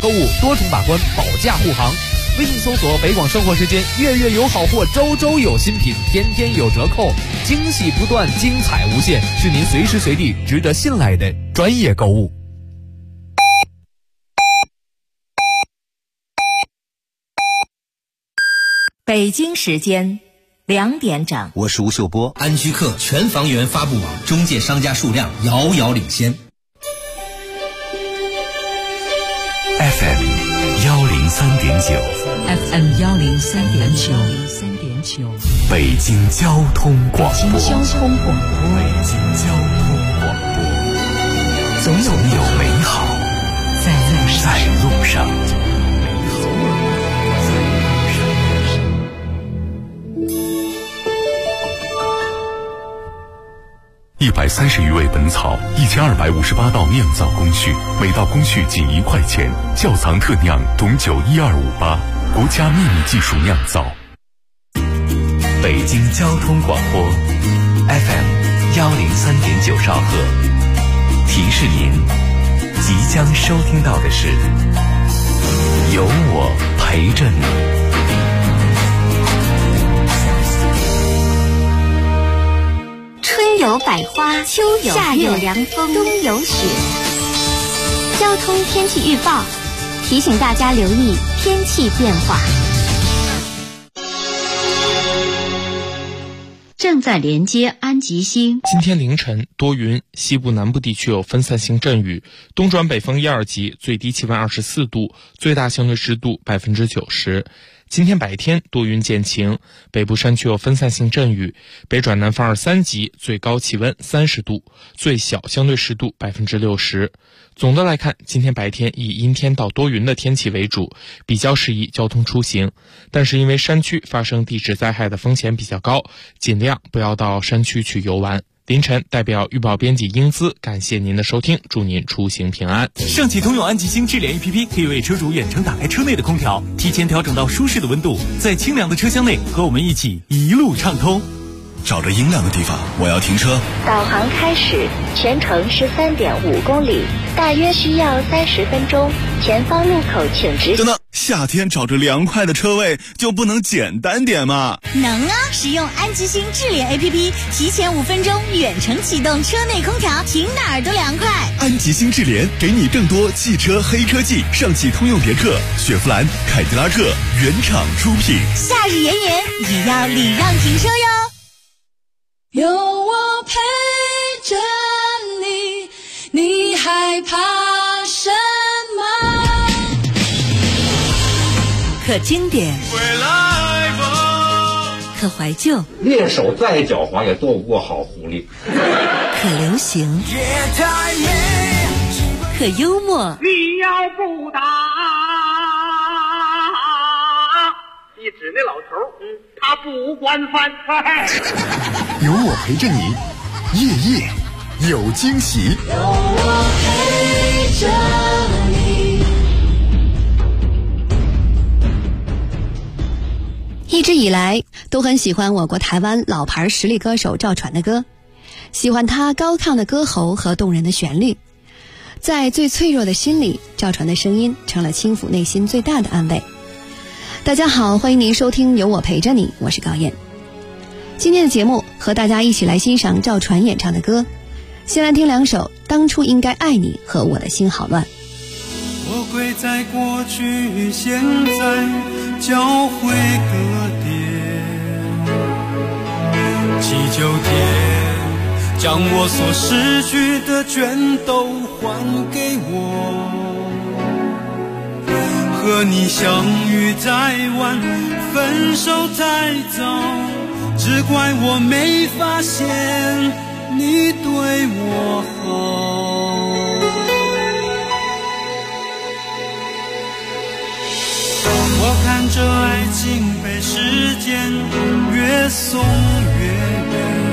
购物，多重把关，保价护航。微信搜索北广生活时间，月月有好货，周周有新品，天天有折扣，惊喜不断，精彩无限，是您随时随地值得信赖的专业购物。 北京时间2点整， 我是吴秀波。 安居客全房源发布网中介商家数量遥遥领先。 FM 103.9 FM 103.9， 北京交通广播。 北京交通广播，总有美好在路上。 130余味本草，1258道酿造工序，每道工序仅1块钱。窖藏特酿董酒12588，国家秘密技术酿造。北京交通广播 FM 103.9兆赫，提示您即将收听到的是有我陪着你。 春有百花，秋有夏有凉风，冬有雪。交通天气预报提醒大家留意天气变化。 正在连接安吉星。 今天凌晨多云，西部南部地区有分散性阵雨，东转北风1、2级，最低气温24度，最大相对湿度90%。今天白天多云见晴，北部山区有分散性阵雨，北转南风2、3级，最高气温30度，最小相对湿度60%。总的来看，今天白天以阴天到多云的天气为主，比较适宜交通出行。但是因为山区发生地质灾害的风险比较高，尽量不要到山区去游玩。凌晨代表预报编辑英姿感谢您的收听，祝您出行平安。 上汽通用安吉星智联 APP 可以为车主远程打开车内的空调，提前调整到舒适的温度，在清凉的车厢内和我们一起一路畅通。 找着阴凉的地方，我要停车。 导航开始，全程13.5公里，大约需要30分钟。前方路口请直行。 等等，夏天找着凉快的车位就不能简单点吗？ 能啊！使用安吉星智联 APP， 提前5分钟远程启动车内空调，停哪儿都凉快。 安吉星智联给你更多汽车黑科技，上汽通用别克、雪佛兰、凯迪拉克原厂出品。 夏日炎炎，也要礼让停车哟。 有我陪着你，你害怕什么？ 可经典，可怀旧， 猎手再狡猾也斗不过好狐狸。 可流行，可幽默。 你要不打，一指那老头，他不管饭菜。 有我陪着你，夜夜有惊喜。 有我陪着你。 一直以来都很喜欢我国台湾老牌实力歌手赵传的歌，喜欢他高亢的歌喉和动人的旋律。在最脆弱的心里，赵传的声音成了轻抚内心最大的安慰。大家好，欢迎您收听有我陪着你，我是高燕。今天的节目和大家一起来欣赏赵传演唱的歌，先来听2首《当初应该爱你》和《我的心好乱》。 我跪在过去现在教会歌点，祈求天将我所失去的全都还给我。和你相遇太晚，分手太早，只怪我没发现你对我好。我看着爱情被时间越送越远，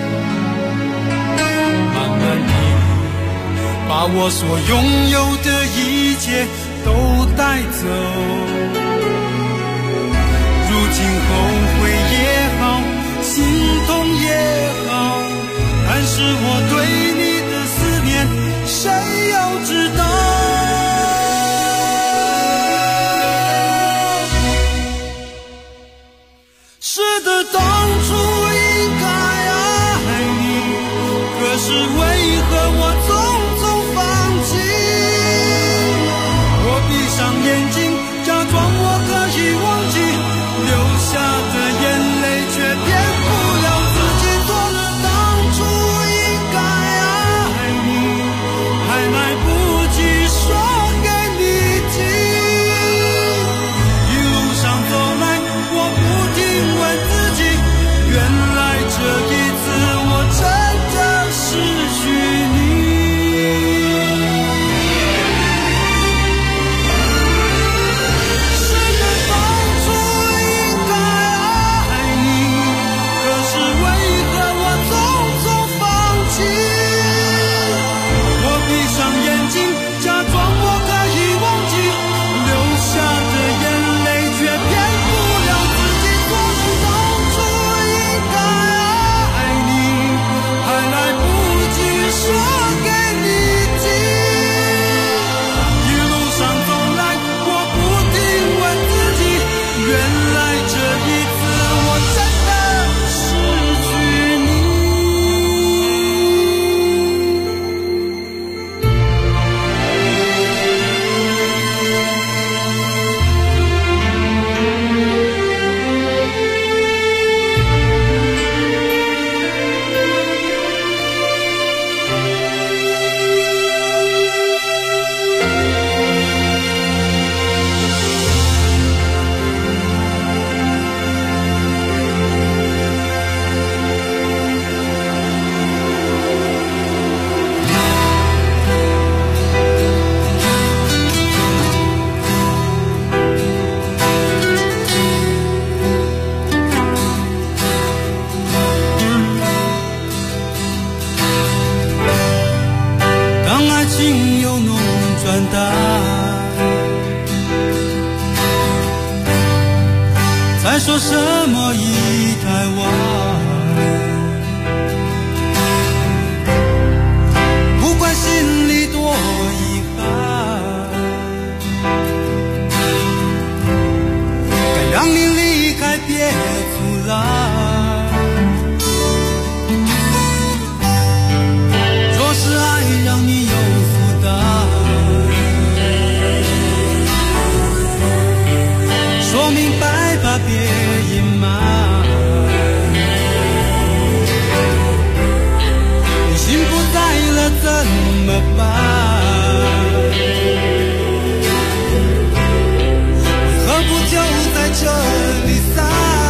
慢慢地把我所拥有的一切都带走。如今后悔也好，心痛也好，但是我对你的思念谁又知道？ 说什么已太晚，不管心里多遗憾，该让你离开别阻拦，若是爱让你有负担，说明白吧，别隐瞒。你心不在了怎么办？为何不就在这里散？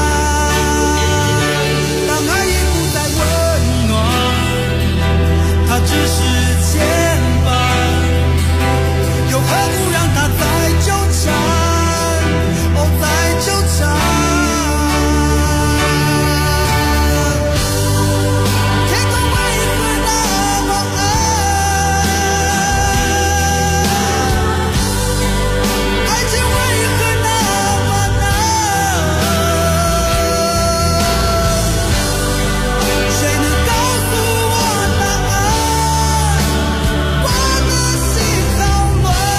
当爱已不再温暖，它只是牵绊，又何苦让它再纠缠？再纠缠，天空为何那么暗？爱情为何那么难？谁能告诉我答案？我的心好乱。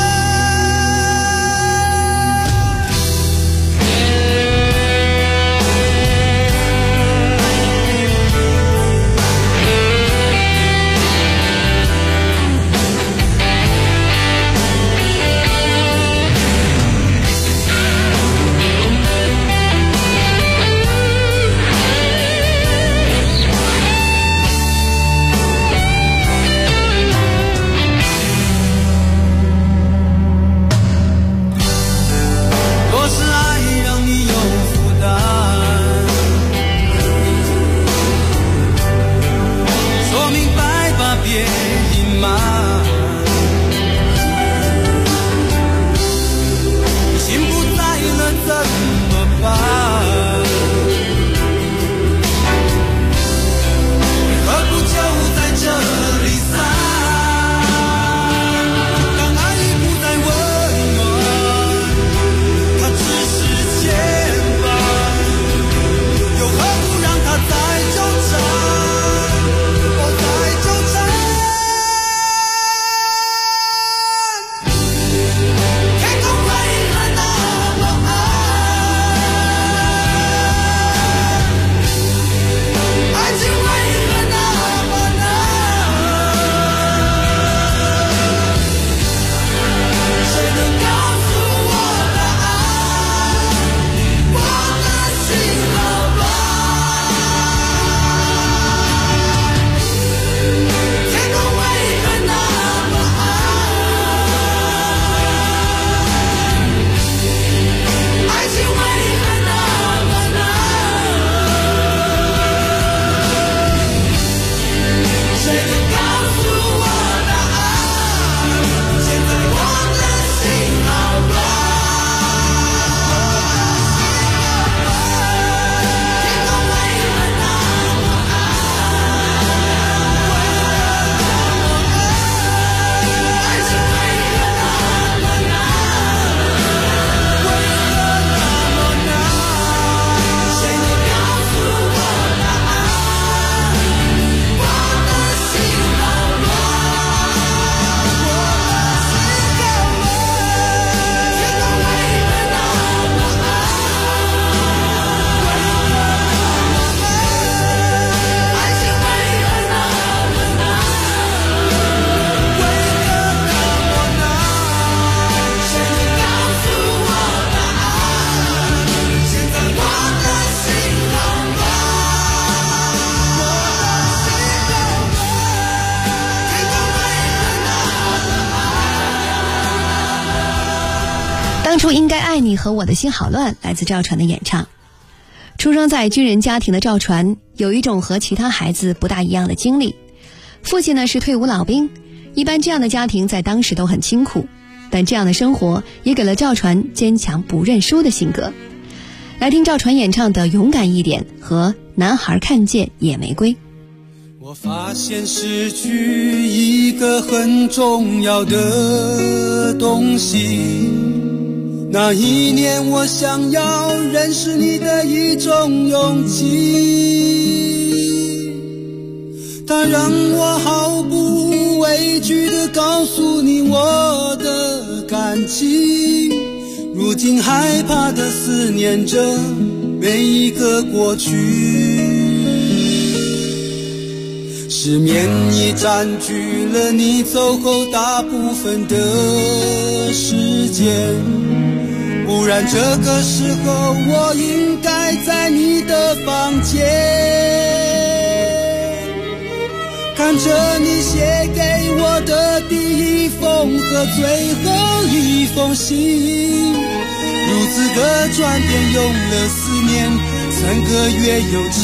若是爱让你有负担，说明白吧，别隐瞒。你心不在了怎么办？为何不就在这里散？当爱已不再温暖，它只是牵绊，又何苦让它再纠缠？再纠缠，天空为何那么暗？爱情为何那么难？谁能告诉我答案？我的心好乱。天空为何那么暗？爱情为何那么难？谁能告诉我答案？现在我的心好乱。天空为何那么暗？爱情为何那么难？为何那么难？谁能告诉我答案？我的心好乱，我的心好乱。天空为何那么暗？为何那么暗？爱情为何那么难？为何那么难？谁能告诉我答案？现在我的心好乱，我的心好乱。天空为何那么当初应该爱你和我的心好乱，来自赵传的演唱。出生在军人家庭的赵传，有一种和其他孩子不大一样的经历。父亲呢是退伍老兵，一般这样的家庭在当时都很清苦，但这样的生活也给了赵传坚强不认输的性格。来听赵传演唱的《勇敢一点》和《男孩看见野玫瑰》。 我发现失去一个很重要的东西， 那一年我想要认识你的一种勇气，它让我毫不畏惧地告诉你我的感情，如今害怕地思念着每一个过去，失眠已占据了你走后大部分的时间，不然这个时候我应该在你的房间，看着你写给我的第一封和最后一封信，如此的转变用了4年3个月又7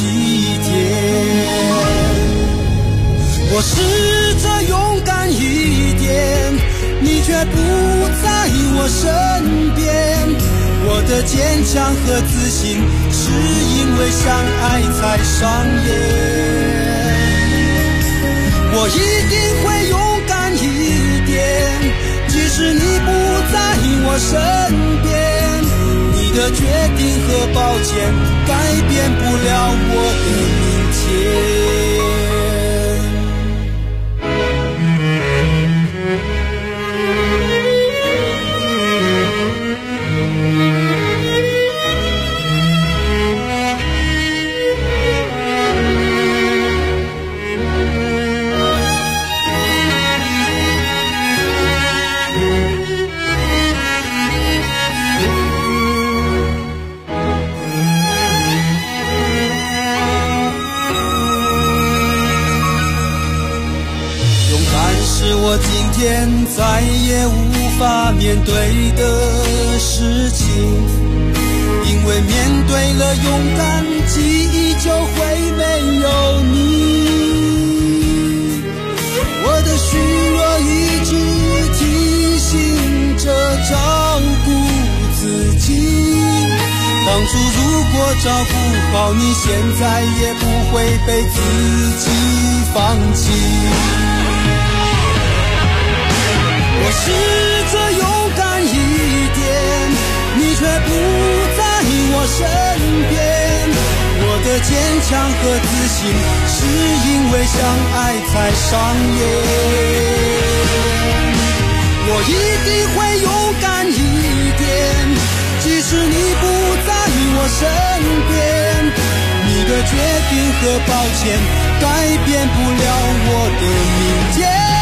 天。我试着勇敢一点，你却不在我身边，我的坚强和自信是因为相爱才上演。我一定会勇敢一点，即使你不在我身边，你的决定和抱歉改变不了我的明天。我今天再也无法面对的事情，因为面对了勇敢，记忆就会没有你。我的虚弱一直提醒着照顾自己，当初如果照顾好你，现在也不会被自己放弃。我试着勇敢一点，你却不在我身边，我的坚强和自信是因为相爱才上演。我一定会勇敢一点，即使你不在我身边，你的决定和抱歉改变不了我的明天。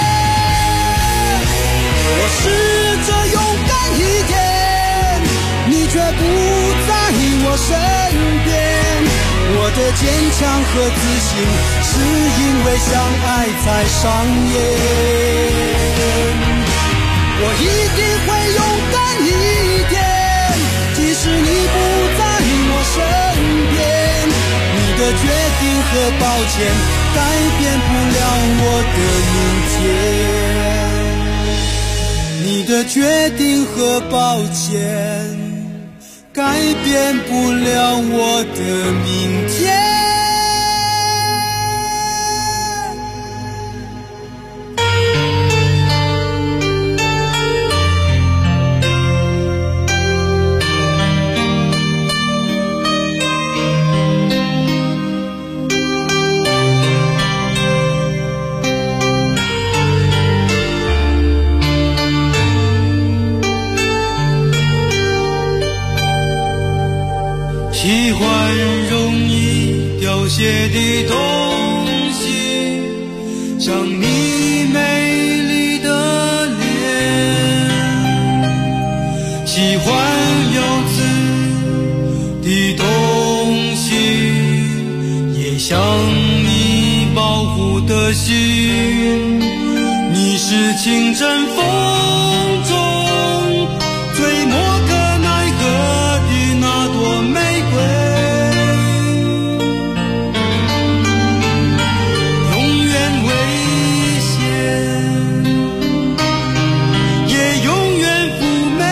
我试着勇敢一点，你却不在我身边，我的坚强和自信是因为相爱才上演。我一定会勇敢一点，即使你不在我身边，你的决定和抱歉改变不了我的明天，你的决定和抱歉改变不了我的明天。喜欢容易凋谢的东西，像你美丽的脸，喜欢有刺的东西，也像你保护的心。你是清晨风中最莫可奈何的那朵玫瑰，永远危险，也永远妩媚。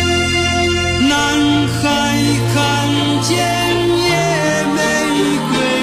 南海看见野玫瑰，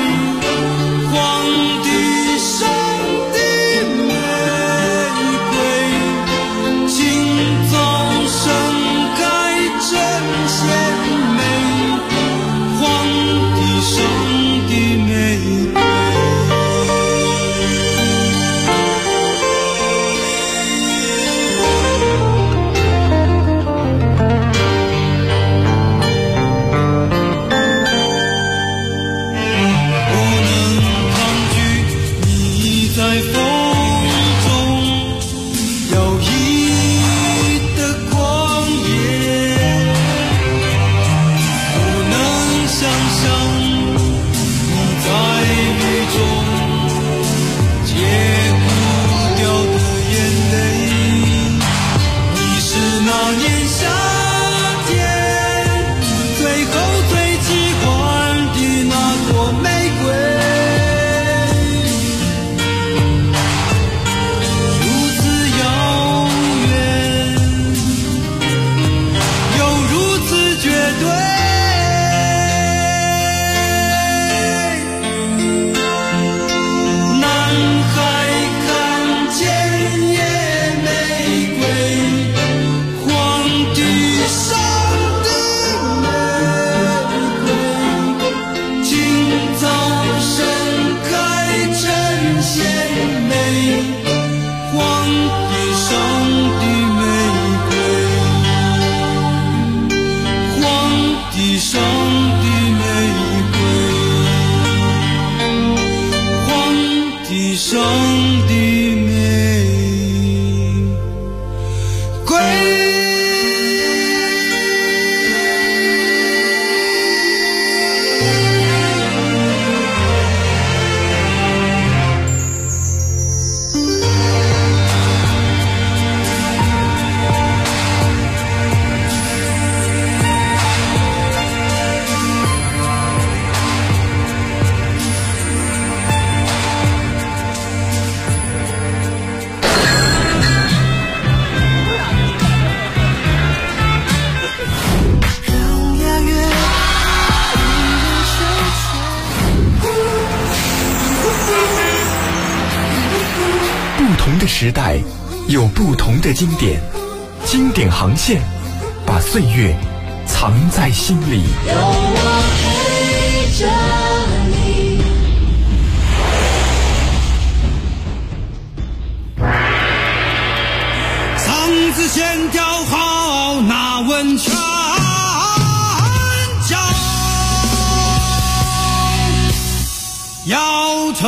生的玫瑰。 不同的时代有不同的经典，经典航线把岁月藏在心里。 有我陪着你。 嗓子线调好，那温泉脚，摇头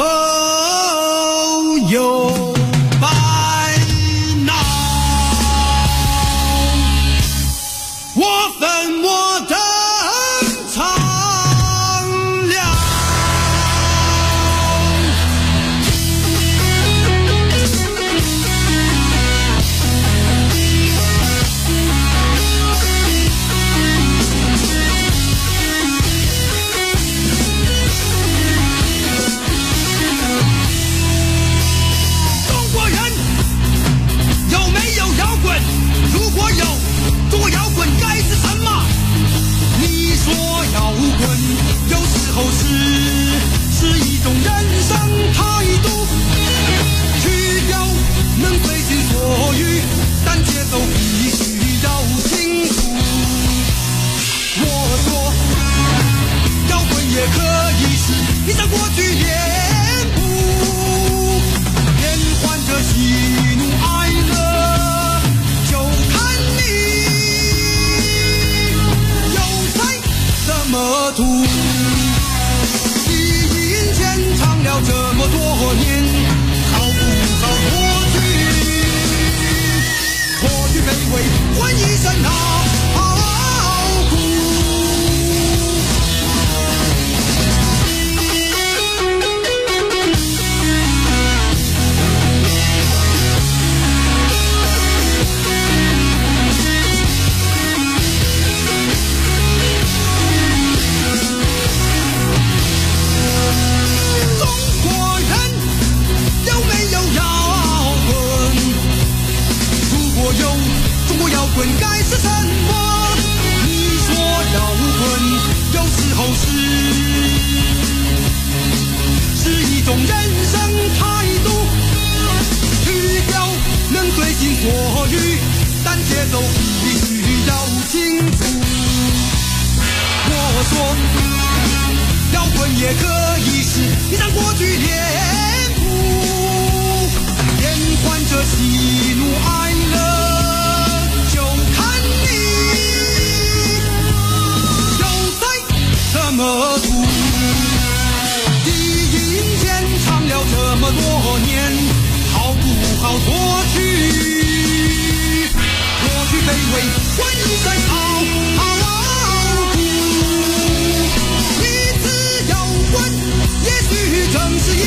有白闹，我分我的苍凉。中国人有没有摇滚？如果有，中国摇滚该是什么？你说摇滚有时候是一种人生态度，曲调能随心所欲，但节奏必须要清楚。我说摇滚也可以是一张过去脸谱，变换着喜怒哀乐，就看你有才怎么图。低音间唱了这么多年，好不好脱去卑微，换一身好苦。中国人有没有摇滚？如果有，中国摇滚该是什么？你说摇滚有时候是一种人生态度，曲调能随心所欲，但节奏必须要清楚。我说摇滚也可以是一张过去脸谱，变换着喜怒哀乐，就看你有才怎么图。低音间唱了这么多年，好不好脱去卑微，换一身好苦。一次摇滚，也许正是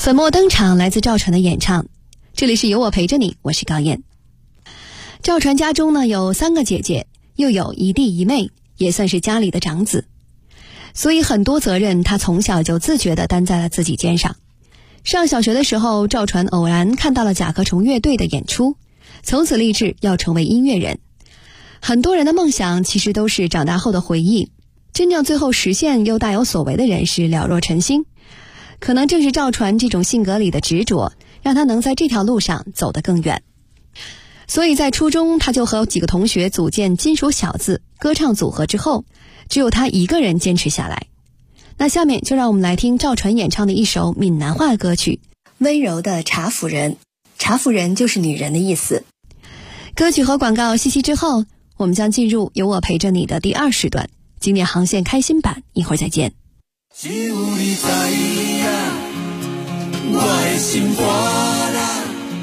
粉墨登场来自赵传的演唱，这里是有我陪着你，我是高燕。赵传家中呢有3个姐姐，又有一弟一妹，也算是家里的长子，所以很多责任他从小就自觉地担在了自己肩上。上小学的时候，赵传偶然看到了甲壳虫乐队的演出，从此立志要成为音乐人。很多人的梦想其实都是长大后的回忆，真正最后实现又大有所为的人是了若晨星。可能正是赵传这种性格里的执着，让他能在这条路上走得更远。所以在初中，他就和几个同学组建金属小子歌唱组合之后，只有他一个人坚持下来。那下面就让我们来听赵传演唱的一首闽南话歌曲《温柔的茶夫人》。茶夫人就是女人的意思。歌曲和广告息息之后，我们将进入有我陪着你的第2时段，经典航线开心版，一会儿再见。 只有你知影，我的心肝啦，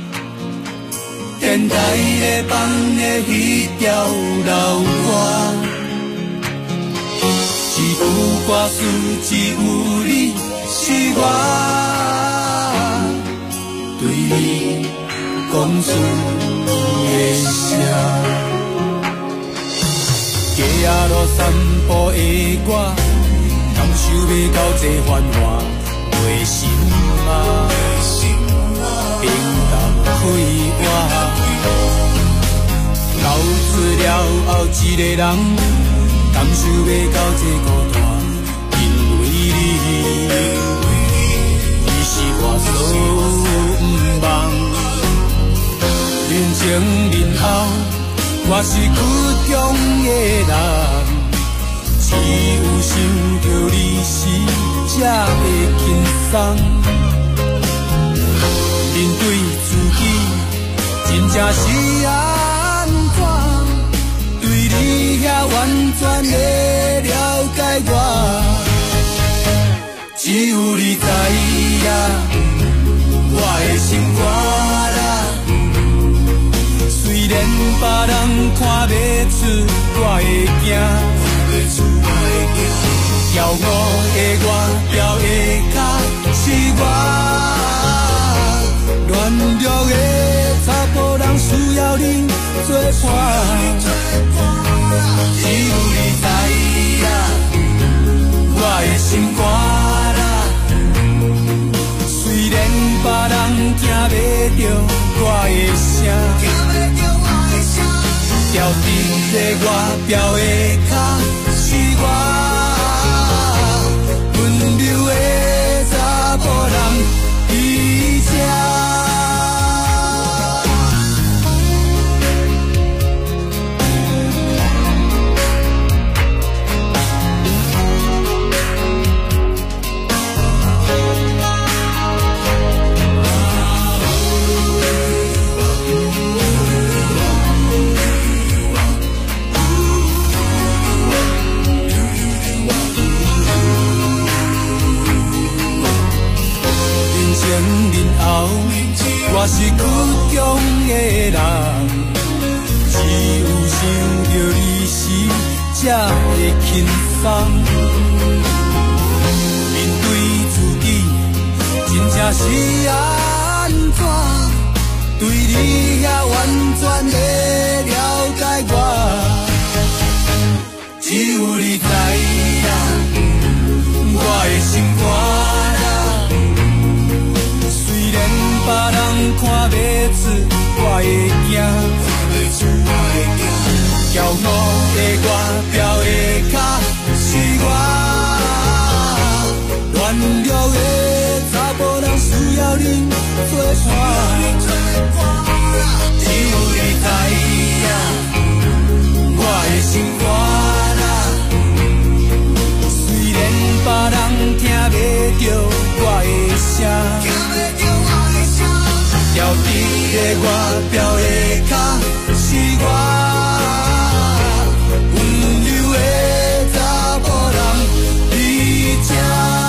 电台咧放的迄条老歌，一句歌词只有你是我，对你讲出的声，街仔路散步的我。感受要到这繁华的心啊，平淡快活，流出了后一个人，感受要到这孤单，因为你是我所不忘，人前人后，我是苦中的人。只有想着你时，才会轻松。面对自己，真正是安怎？对你遐完全的了解我，只有你知影我的心肝啦。虽然别人看不出我会惊。跳舞的我，跳的脚是我，软弱的查甫人需要你作伴。只有你知影我的心肝啦，虽然别人听不到我的声，跳伫的我，跳的脚是我。温柔的查甫人伫这。我是苦中的人，只有想着你时，才会轻松。面对自己，真正是安怎？对你遐完全的了解我，只有你知影我的心肝。别人看不出我会惊，跳舞的我，跳的脚是我，软弱的查甫人需要你作伴。只有你知影我的心肝啦，虽然别人听不到我的声。跳伫的我，跳的脚是我，温柔的查甫人伫这。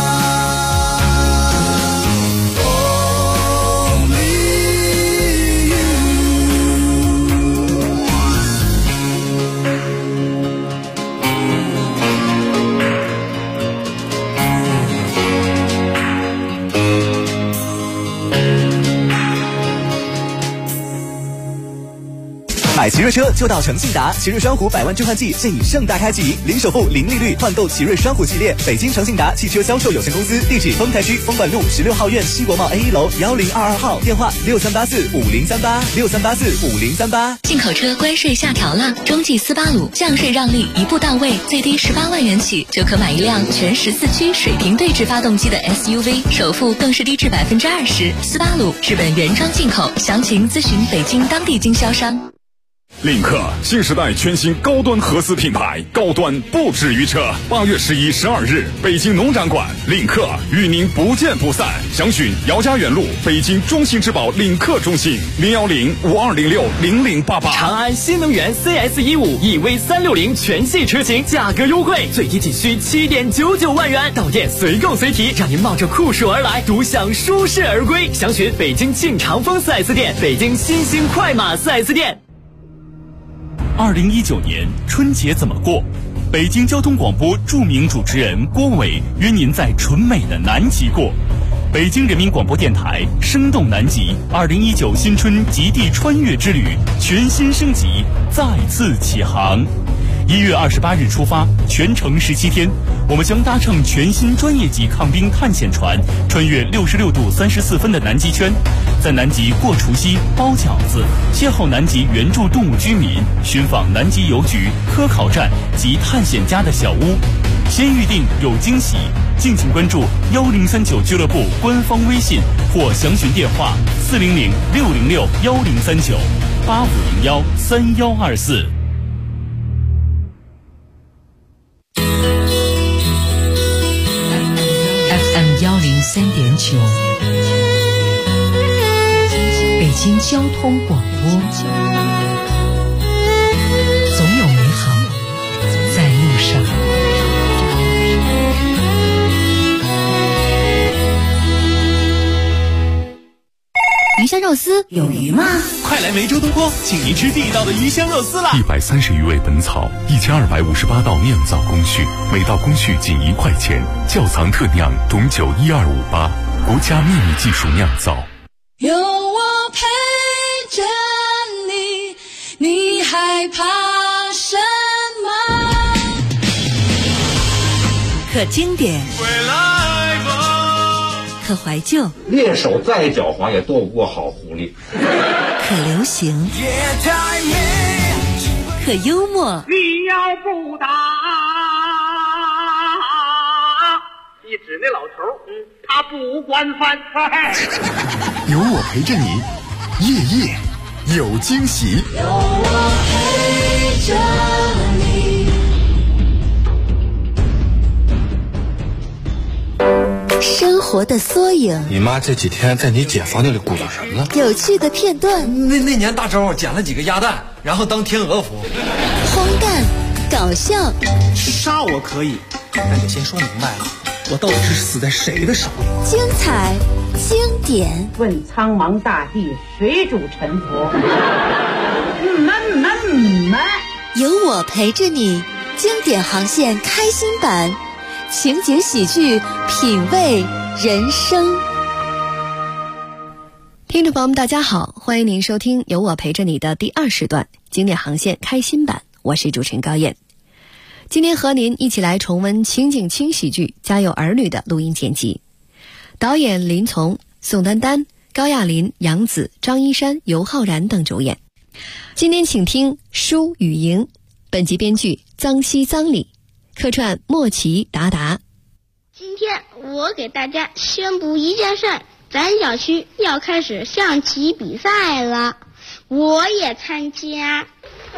买奇瑞车就到诚信达，奇瑞双虎100万置换季现已盛大开启，零首付、零利率换购奇瑞双虎系列。北京诚信达汽车销售有限公司，地址丰台区丰管路16号院西国贸 A1 楼1022号，电话63845038，63845038。 进口车关税下调了，中继斯巴鲁降税让利一步到位，最低18万元起就可买一辆全14驱水平对置发动机的 SUV， 首付更是低至20%。斯巴鲁日本原装进口，详情咨询北京当地经销商。 领克新时代全新高端合资品牌，高端不止于车。8月11、12日，北京农展馆，领克与您不见不散。详询姚家园路北京中信质保领克中心010-5206-0088。 长安新能源 CS15 EV360全系车型价格优惠，最低仅需7.99万元，到店随购随提，让您冒着酷暑而来，独享舒适而归。详询北京庆长丰 4S 店、北京新兴快马 4S 店。 2019年春节怎么过？北京交通广播著名主持人郭伟约您在纯美的南极过。北京人民广播电台生动南极2019新春极地穿越之旅全新升级，再次起航。1月28日出发，全程17天，我们将搭乘全新专业级抗冰探险船，穿越66度34分的南极圈，在南极过除夕、包饺子，邂逅南极原住动物居民，寻访南极邮局、科考站及探险家的小屋。先预定有惊喜，敬请关注1039俱乐部官方微信或详询电话400-606-1039-8501-3124。 103.9，北京交通广播，总有美好在路上。 鱼香肉丝有鱼吗？ 快来梅州东坡，请您吃地道的鱼香肉丝啦 ！130余味本草，1258道酿造工序，每道工序仅1块钱，窖藏特酿，董酒12588，国家秘密技术酿造。 有我陪着你，你害怕什么？ 可经典，可怀旧， 猎手再狡猾也斗不过好狐狸。 可流行，可幽默。 你要不打，一指那老头，他不惯犯。 有我陪着你，夜夜有惊喜。 有我陪着你。 生活的缩影， 你妈这几天在你姐房间里鼓捣什么呢？ 有趣的片段。 那年大周捡了几个鸭蛋，然后当天鹅服。 荒诞，搞笑。 杀我可以，但得先说明白了，我到底是死在谁的手里？ 精彩，经典。 问苍茫大地，谁主沉浮？ 有我陪着你，经典航线开心版。情景喜剧，品味人生。 听众朋友们大家好，欢迎您收听有我陪着你的第2时段经典航线开心版，我是主持人高燕。今天和您一起来重温情景轻喜剧《家有儿女》的录音剪辑，导演林从、宋丹丹、高亚麟、杨紫、张一山、尤浩然等主演。今天请听舒雨莹，本集编剧臧西臧里，客串莫奇达达。 今天我给大家宣布一件事，咱小区要开始象棋比赛了，我也参加。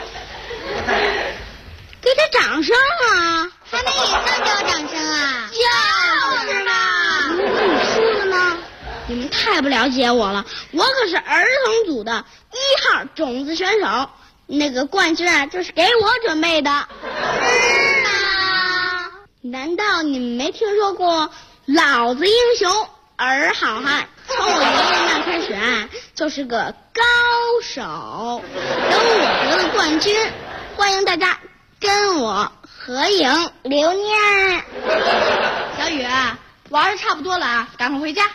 给他掌声啊！还没赢呢就要掌声啊？就是嘛！怎么你输了呢？你们太不了解我了，我可是儿童组的1号种子选手，那个冠军啊就是给我准备的。难道你们没听说过老子英雄儿好汉？从我爷爷那开始啊，就是个高手。等我得了冠军，欢迎大家跟我合影留念。小雨，玩的差不多了啊，赶快回家。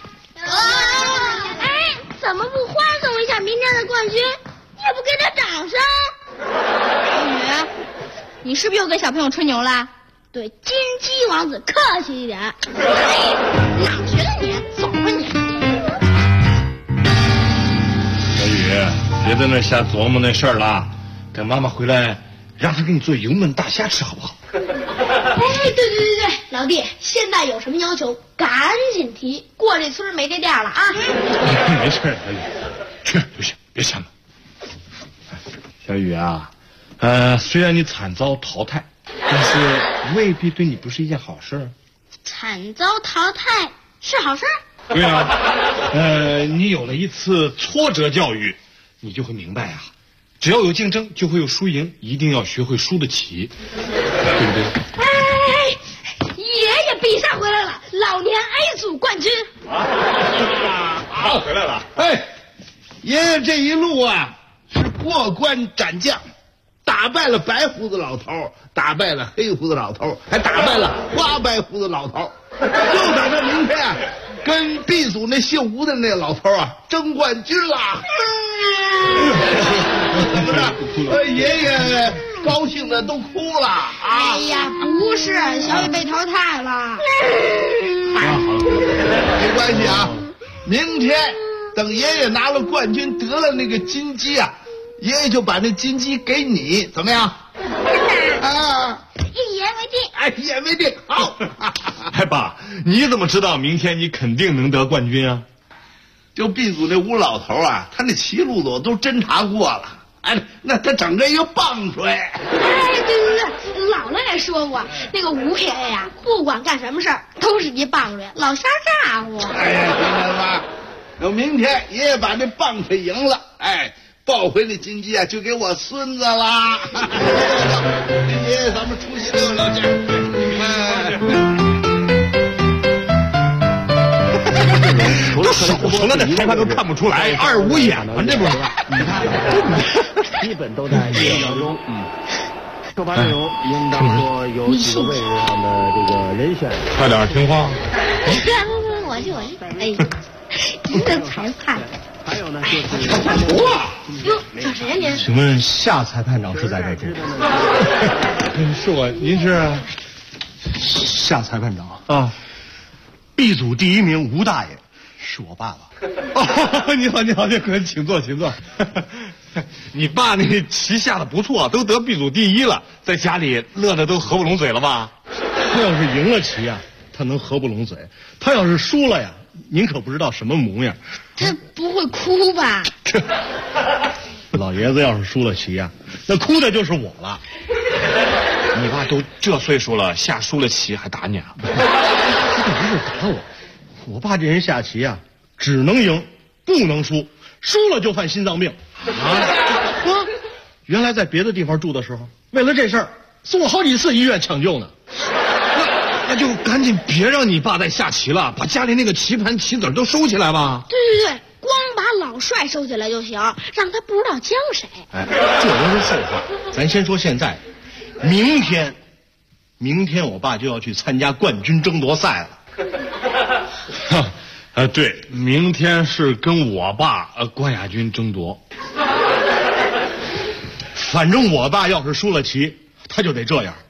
哎，怎么不欢送一下明天的冠军？也不给他掌声？ 你是不是又给小朋友吹牛了？对金鸡王子客气一点。哪学的你？走吧你！ 小雨，别在那瞎琢磨那事儿了，等妈妈回来，让她给你做油焖大虾吃，好不好？ 哎，对，老弟，现在有什么要求赶紧提，过这村没这店了啊！ 没事，小雨，吃就行，别瞎忙。小雨啊，虽然你惨遭淘汰，但是未必对你不是一件好事。 惨遭淘汰是好事？ 对啊，你有了一次挫折教育，你就会明白啊，只要有竞争就会有输赢，一定要学会输得起，对不对？ 哎，爷爷比赛回来了，老年 A 组冠军。 好，回来了。哎，爷爷这一路啊是过关斩将，打败了白胡子老头，打败了黑胡子老头，还打败了花白胡子老头，就等着明天啊跟 B 组那姓吴的那老头啊争冠军啦！爷爷高兴的都哭了啊！ 哎呀，不是，小雨被淘汰了。 没关系啊，明天等爷爷拿了冠军，得了那个金鸡啊，爷爷就把那金鸡给你，怎么样？啊！ 一言为定。 哎，一言为定。好。哎，爸，你怎么知道明天你肯定能得冠军啊？就 B 组那吴老头啊，他那棋路子我都侦查过了。哎，那他整个一个棒槌。哎， 对，姥姥也说过，那个吴爷爷呀，不管干什么事儿都是一棒槌，老瞎咋呼。 哎呀，听见了吧？等明天爷爷把这棒槌赢了，哎，抱回那金鸡啊，就给我孙子啦。爷爷，咱们出去溜溜去。除了这裁判都看不出来，二五眼嘛，这不是？你看， 基本都在预料当中。首发阵容应当说有几个位置上的这个人选。 快点听话。 我去。哎，您的裁判。 还有呢，就是哟，找谁呀您？ 请问夏裁判长是在这中？ 是我，您是夏裁判长啊。 B 组第1名吴大爷是我爸爸。 哦，你好，请坐。你爸那棋下的不错，都得 B 组第1了，在家里乐得都合不拢嘴了吧？ 他要是赢了棋呀，他能合不拢嘴；他要是输了呀，您可不知道什么模样。 他不会哭吧？ 老爷子要是输了棋呀，那哭的就是我了。 你爸都这岁数了，下输了棋还打你啊？ 他可不是打我，我爸这人下棋呀，只能赢，不能输，输了就犯心脏病。原来在别的地方住的时候，为了这事儿送我好几次医院抢救呢。 那就赶紧别让你爸再下棋了，把家里那个棋盘棋子都收起来吧。 对，光把老帅收起来就行，让他不知道将谁。 哎，这都是后话，咱先说现在。明天我爸就要去参加冠军争夺赛了。对，明天是跟我爸冠亚军争夺。 反正我爸要是输了棋，他就得这样。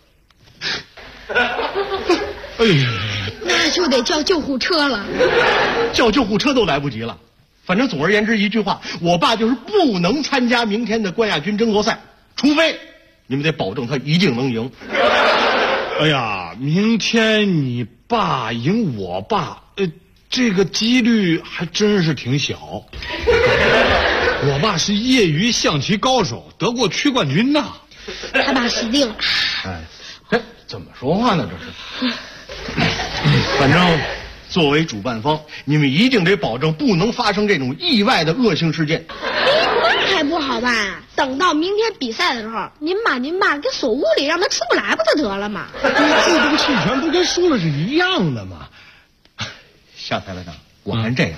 哎呀， 那就得叫救护车了。 叫救护车都来不及了。反正总而言之一句话，我爸就是不能参加明天的冠亚军争夺赛，除非你们得保证他一定能赢。 哎呀，明天你爸赢我爸，这个几率还真是挺小。我爸是业余象棋高手，得过区冠军呐。 他爸死定了。 哎，怎么说话呢？这是。反正作为主办方，你们一定得保证不能发生这种意外的恶性事件。 那还不好办？等到明天比赛的时候，您把给锁屋里，让他出不来不就得了吗？ 自动弃权不跟输了是一样的吗？夏裁判长，我看这样，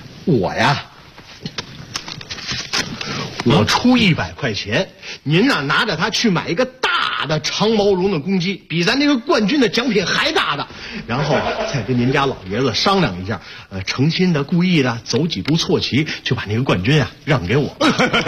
我出100块钱，您拿着它去买一个大的长毛绒的公鸡，比咱那个冠军的奖品还大的， 然后再跟您家老爷子商量一下，诚心的、故意的走几步错棋，就把那个冠军啊让给我。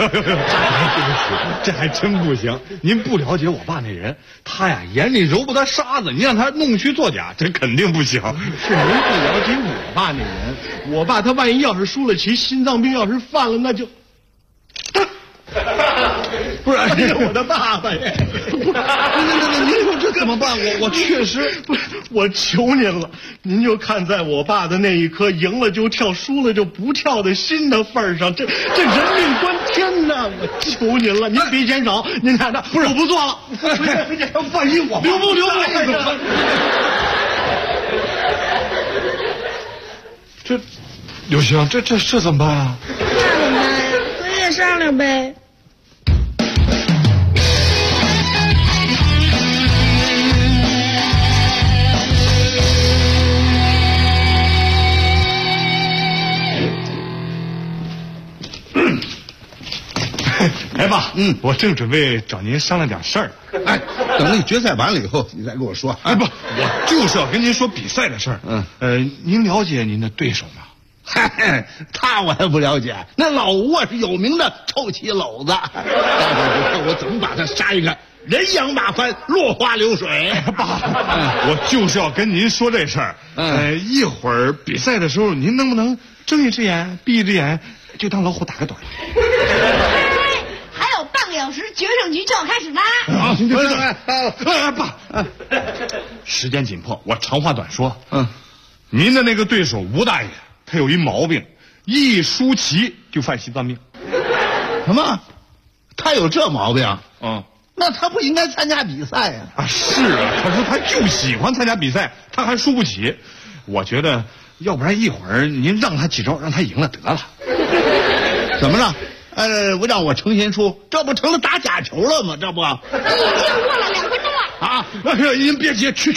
这还真不行，您不了解我爸那人，他呀眼里揉不得沙子，你让他弄虚作假，这肯定不行。 是您不了解我爸那人，我爸他万一要是输了棋，心脏病要是犯了，那就。不是，这是我的爸爸耶！ 那您说这怎么办？我确实不是，我求您了，您就看在我爸的那一颗赢了就跳，输了就不跳的心的份上，这人命关天呐！我求您了，您别嫌少，您看看，不是我不做了，万一我留步。 这刘星，这怎么办啊？ 那怎么办呀？咱也商量呗。 哎爸，我正准备找您商量点事儿。 哎，等那决赛完了以后，你再跟我说。 哎不，我就是要跟您说比赛的事儿。您了解您的对手吗？ 嗨，他我还不了解。那老吴啊是有名的臭棋篓子，待会儿看我怎么把他杀一个人仰马翻，落花流水。 爸，我就是要跟您说这事儿。一会儿比赛的时候，您能不能睁一只眼闭一只眼，就当老虎打个盹？ 还有半个小时，决胜局就要开始啦！ 爸，时间紧迫，我长话短说。您的那个对手吴大爷，他有一毛病，一输棋就犯心脏病。 什么？他有这毛病？那他不应该参加比赛呀？ 是啊，可是他就喜欢参加比赛，他还输不起。我觉得，要不然一会儿您让他几招，让他赢了得了。 怎么了？我让我诚心输，这不成了打假球了吗？这不， 已经过了2分钟了。 啊！您别急，去。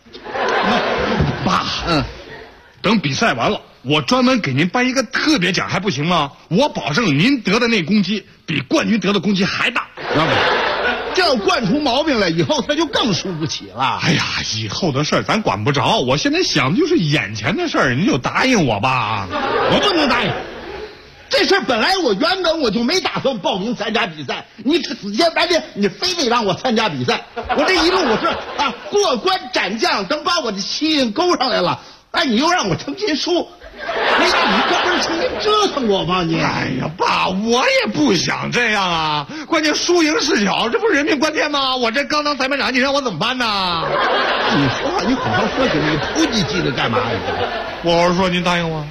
爸，等比赛完了，我专门给您颁一个特别奖，还不行吗？我保证您得的那攻击比冠军得的攻击还大。 这要惯出毛病来，以后他就更输不起了。 哎呀，以后的事儿咱管不着，我现在想的就是眼前的事儿，您就答应我吧。 我不能答应。这事本来我原本我就没打算报名参加比赛，你死乞白赖，你非得让我参加比赛，我这一路我是过关斩将，等把我的棋勾上来了，你又让我诚心输，你这不是成天折腾我吗你？ 哎呀，爸，我也不想这样啊，关键输赢是小，这不是人命关天吗？我这刚当裁判长，你让我怎么办呢？ 你说话你好好说起，你偷鸡鸡的干嘛呀？ 我好好说，您答应我。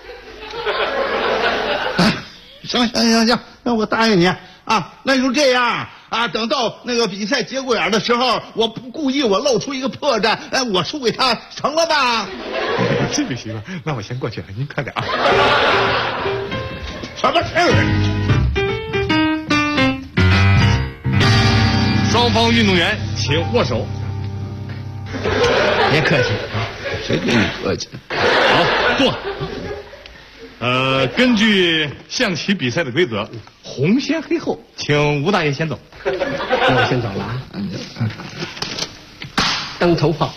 行，那我答应你啊，那就这样啊。等到那个比赛节骨眼的时候，我故意我露出一个破绽，我输给他，成了吧？ 这个行，那我先过去了，您快点啊。 什么事儿？ 双方运动员请握手。 别客气，谁跟你客气？ 好，坐。根据象棋比赛的规则，红先黑后，请吴大爷先走。 我先走了啊！当头炮，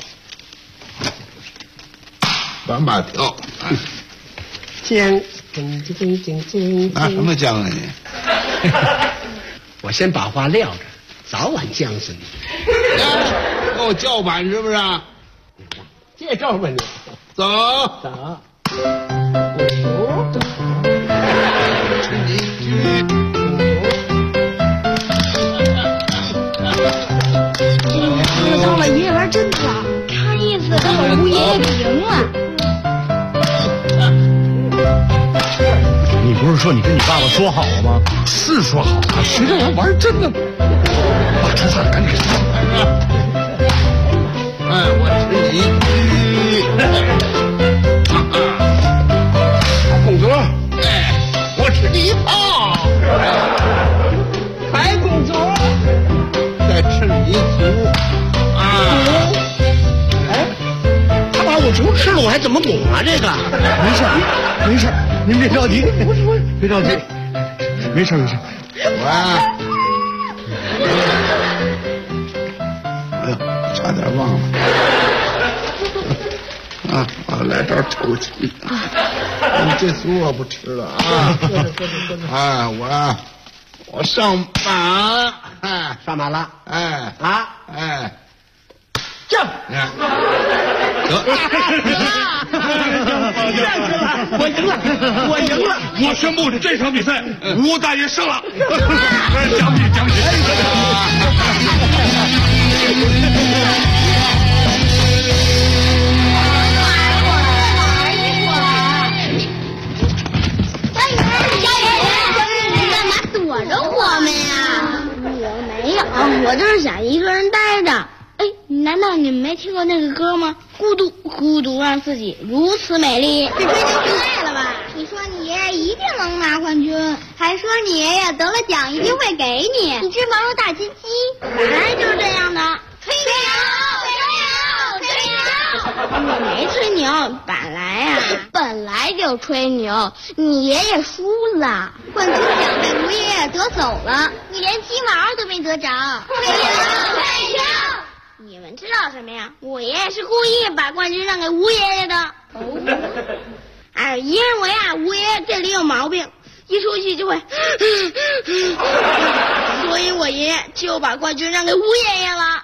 短把跳， 将， 什么将啊你？ 我先把话撂着，早晚将死你。 跟我叫板是不是？ 接招吧你， 走。 这老爷爷玩真早，看意思跟我吴爷爷比赢了。 你不是说你跟你爸爸说好了吗？ 是说好了，谁让我玩真的？爸，吃饭了，赶紧吃饭。 我吃你。 公主， 我吃你一炮。 白公主， 再吃你一卒。 他把我竹吃了，我还怎么拱啊？这个没事，您别着急，别着急，没事。 哎呦，差点忘了。 啊，来这儿抽气。这酥我不吃了啊！哎，我上马，哎， 上马了， 哎啊， 哎， 这，我赢了，我赢了！ 我宣布这场比赛吴大爷胜了，奖品。 我就是想一个人待着。哎，难道你们没听过那个歌吗？孤独，孤独让自己如此美丽。这追求失败了吧？你说你爷爷一定能拿冠军，还说你爷爷得了奖一定会给你。你只毛绒大鸡鸡，本来就是这样的。吹牛！我没吹牛，本来就吹牛。你爷爷输了，冠军奖被吴爷爷得走了，你连鸡毛都没得着。吹牛！你们知道什么呀？我爷爷是故意把冠军让给吴爷爷的。哎，爷认为啊，吴爷爷这里有毛病，一出戏就会，所以我爷爷就把冠军让给吴爷爷了。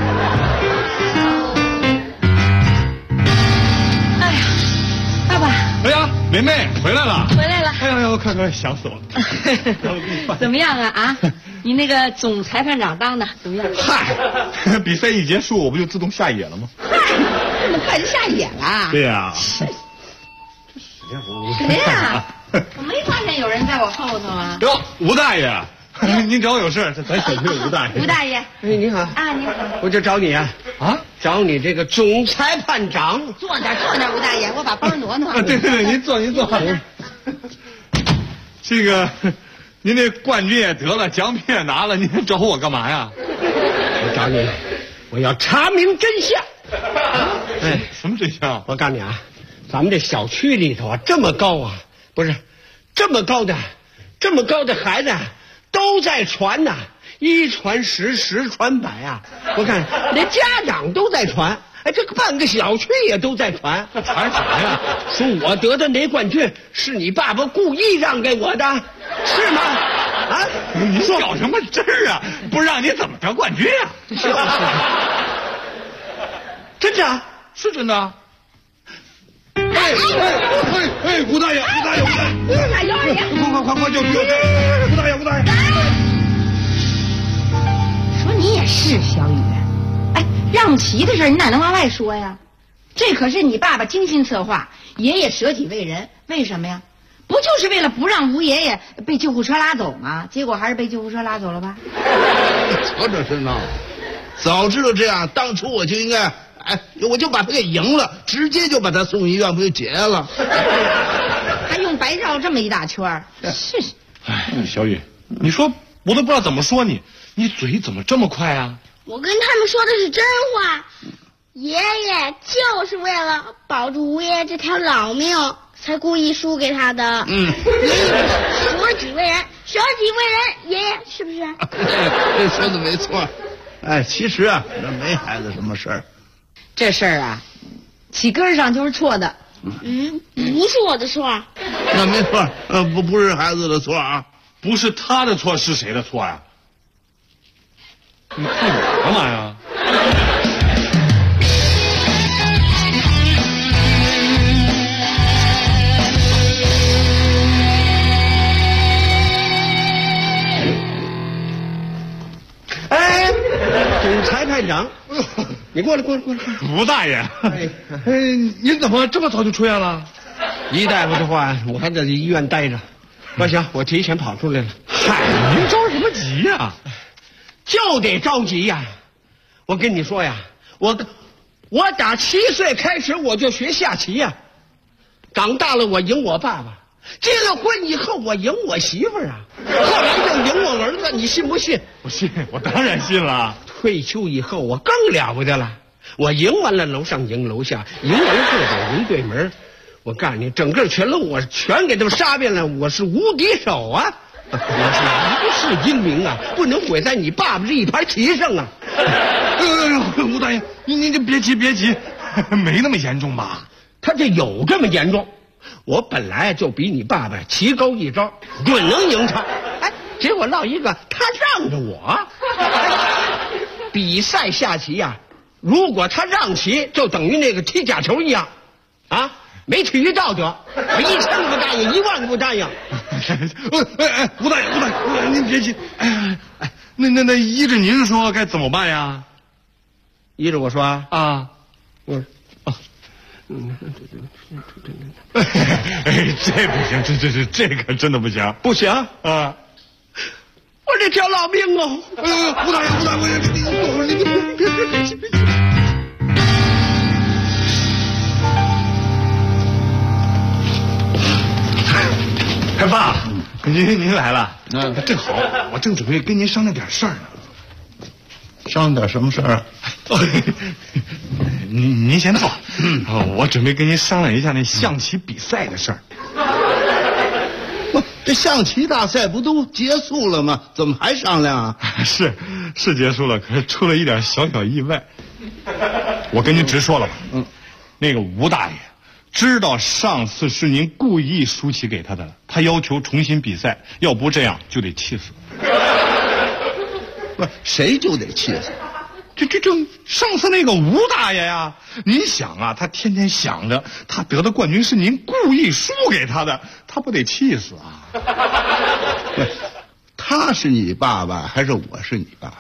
哎呀，梅梅回来了！ 回来了！ 哎呀呀，看想死我！ 怎么样啊？啊，你那个总裁判长当的怎么样？ 嗨，比赛一结束，我不就自动下野了吗？ 嗨，这么快就下野了？ 对呀。 谁呀？我没发现有人在我后头啊。 哟，吴大爷，您找我有事？咱小区有吴大爷。 吴大爷， 哎，你好啊，你好。 我就找你啊。 啊， 找你这个总裁判长。 坐点，吴大爷，我把包挪挪。 对，您坐。这个，您这冠军也得了，奖品也拿了，您找我干嘛呀？ 我找你，我要查明真相。 哎，什么真相？ 我告诉你啊，咱们这小区里头啊，这么高啊，不是这么高的孩子都在传呐。一传十，十传百啊！我看连家长都在传，哎，这个半个小区也都在传。 传啥呀？ 说我得的那冠军是你爸爸故意让给我的，是吗？啊？ 你较什么真儿啊？不让你怎么得冠军啊？ 就是真的， 是真的。哎，吴大爷， 快就吴大爷。 说你也是小雨，哎，让骑的事你哪能往外说呀？这可是你爸爸精心策划，爷爷舍己为人，为什么呀？不就是为了不让吴爷爷被救护车拉走吗？结果还是被救护车拉走了吧？ 瞧这是闹，早知道这样，当初我就应该，哎，我就把他给赢了，直接就把他送医院，不就结了？ 还用白绕这么一大圈？是。 哎，小雨，你说我都不知道怎么说你。你嘴怎么这么快啊？ 我跟他们说的是真话，爷爷就是为了保住吴爷爷这条老命，才故意输给他的。爷爷舍己为人，爷爷是不是？ 这说的没错。哎，其实啊，这没孩子什么事儿。 这事儿啊，起根上就是错的。 不是我的错。 那没错，不是孩子的错啊， 不是他的错，是谁的错呀？你看我干嘛呀？ 哎，总裁判长，你过来。 吴大爷，您怎么这么早就出院了？ 一大夫的话，我还在医院待着。不行，我提前跑出来了。 嗨，您着什么急呀？ 就得着急呀！我跟你说呀，我打7岁开始我就学下棋呀，长大了我赢我爸爸，结了婚以后我赢我媳妇儿啊，后来又赢我儿子，你信不信？ 我信，我当然信了。 退休以后我更了不得了，我赢完了楼上赢楼下，赢完这边赢对门，我告诉你，整个全楼我全给他们杀遍了，我是无敌手啊！我是一世英名啊，不能毁在你爸爸这一盘棋上啊！ 吴大爷，您就别急，没那么严重吧？ 他这有这么严重？我本来就比你爸爸棋高一招，准能赢他。哎，结果落一个他让着我。比赛下棋呀，如果他让棋，就等于那个踢假球一样，啊，没体育道德。我1000个不答应，10000个不答应。 吴大爷，您别急。那依着您说该怎么办呀？ 依着我说啊， 这不行，这可真的不行， 不行啊！ 我这条老命哦！ 吴大爷，你别！哎，爸，您来了，正好，我正准备跟您商量点事儿呢。 商量点什么事儿啊？ 您先坐。我准备跟您商量一下那象棋比赛的事儿。 这象棋大赛不都结束了吗？怎么还商量啊？ 是结束了，可是出了一点小意外。我跟您直说了吧，那个吴大爷知道上次是您故意输棋给他的，他要求重新比赛，要不这样就得气死。 不，谁就得气死？ 这上次那个吴大爷呀，您想啊，他天天想着他得的冠军是您故意输给他的，他不得气死啊？ 不，他是你爸爸还是我是你爸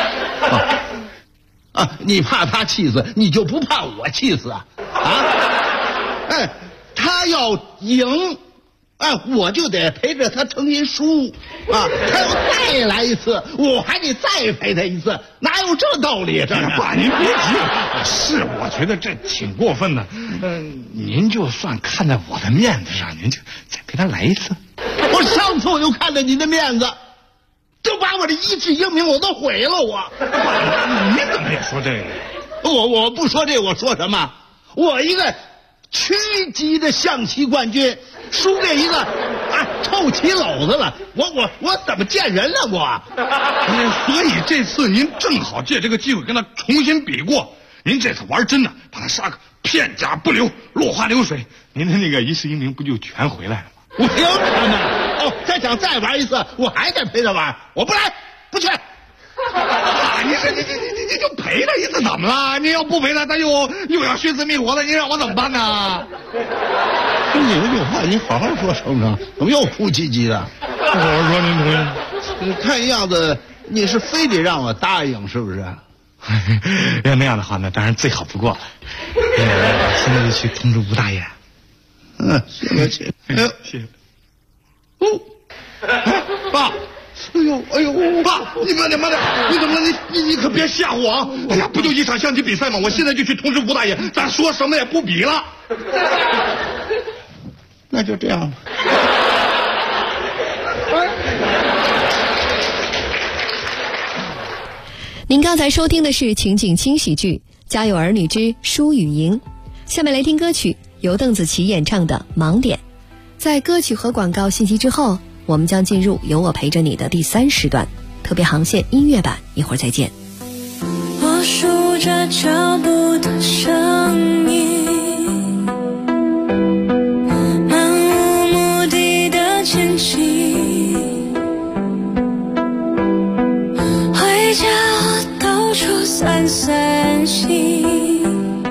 爸？你怕他气死，你就不怕我气死啊？哎，他要赢，我就得陪着他成心输啊！他要再来一次，我还得再陪他一次，哪有这道理？这爸，您别急，是我觉得这挺过分的。您就算看在我的面子上，您就再陪他来一次。 我上次我就看在你的面子，就把我的一世英名我都毁了。 爸，你怎么也说这个？ 我不说这个，我说什么？我一个区级的象棋冠军输给一个臭棋篓子了，我怎么见人了我？ 所以这次您正好借这个机会跟他重新比过，您这次玩真的，把他杀个片甲不留，落花流水，您的那个一世英名不就全回来了吗？ 我有他们再想再玩一次，我还得陪他玩，我不来，不去。 你就陪他一次怎么了？你要不陪他，他又要寻死觅活的，你让我怎么办呢？ 你有句话，你好好说成，怎么又哭唧唧的？ 好好说，您同意？ 看样子你是非得让我答应，是不是？ 要那样的话，那当然最好不过了。现在就去通知吴大爷。 行了，去。 谢谢。 爸。哎呦， 爸，你慢点，你怎么了？你可别吓唬我啊！哎呀，不就一场象棋比赛吗？我现在就去通知吴大爷，咱说什么也不比了。 那就这样吧。 您刚才收听的是情景轻喜剧《家有儿女之输与赢》，下面来听歌曲，由邓紫棋演唱的《盲点》。在歌曲和广告信息之后，我们将进入有我陪着你的第3时段，特别航线音乐版，一会儿再见。 我数着脚步的声音，漫无目的的前进，回家我到处散散心，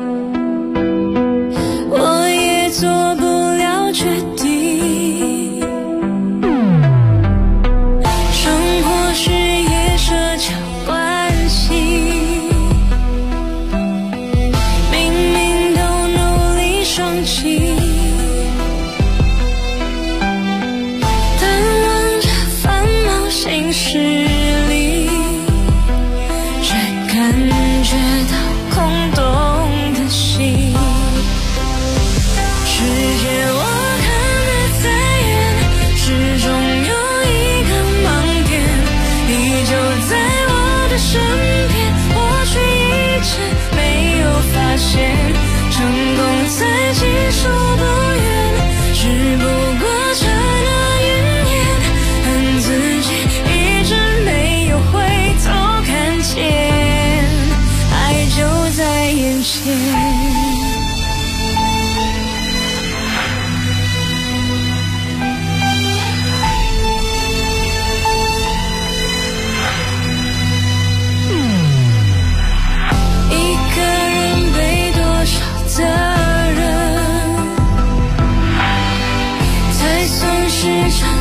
我也做不了决定。社交关系，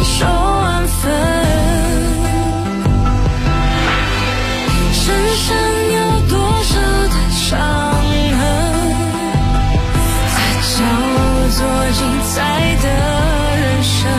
受安分。身上有多少的伤痕，才叫做精彩的人生。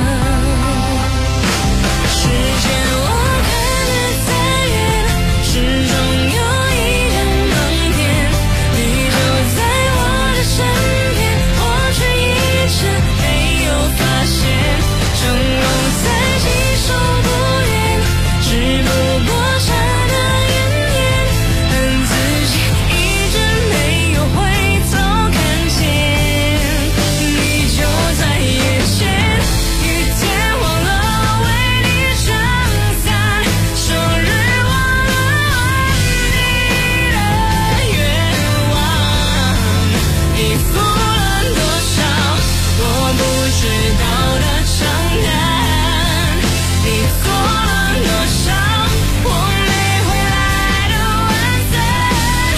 时间我看得再远，始终有一个盲点，你就在我的身边，我却一直没有发现。成功在即手不远，只不过差那远远，恨自己一直没有回头看见。你就在眼前，雨天忘了为你撑伞，生日忘了你的愿望。你付了多少我不知道的账单，你做了多少我没回来的晚餐。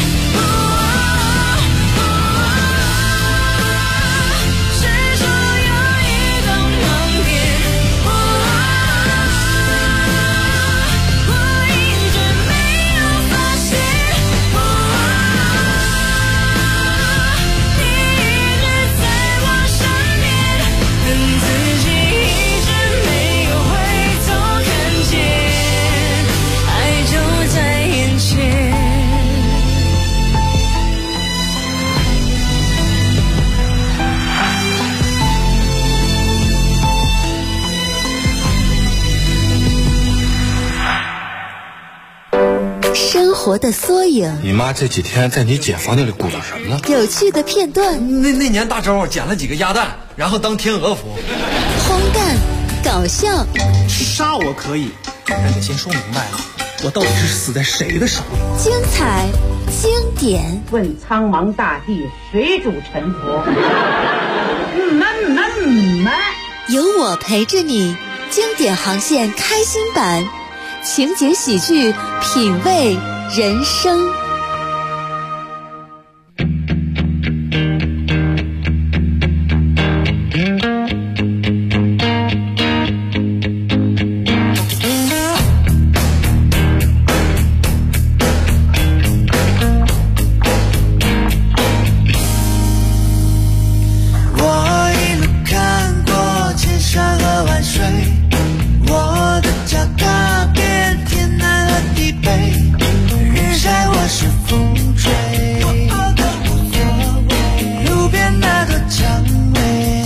始终有一个盲点，我一直没有发现。你一直在我身边，恨自己一直没有回头看见，爱就在眼前。 生活的缩影， 你妈这几天在你姐房间里鼓捣什么呢？ 有趣的片段， 那年大周捡了几个鸭蛋，然后当天鹅服。 荒诞、搞笑， 杀我可以，但得先说明白了，我到底是死在谁的手里？ 精彩、经典。 问苍茫大地，谁主沉浮？ 有我陪着你，经典航线开心版，情景喜剧，品味人生。 我一路看过千山和万水，我的脚踏遍天南和地北，日晒或是风吹，路边那朵蔷薇，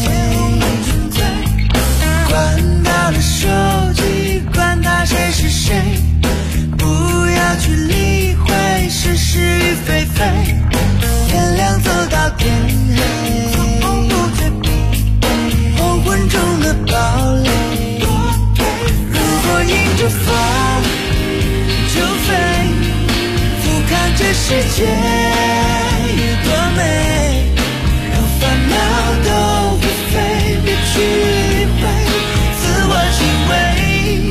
管他的手机，管他谁是谁，不要去理会是是与非非，天亮走到天黑，黄昏中的堡垒，如果迎着风就飞，俯瞰这世界有多美，让烦恼都会飞，别去理会自我行为。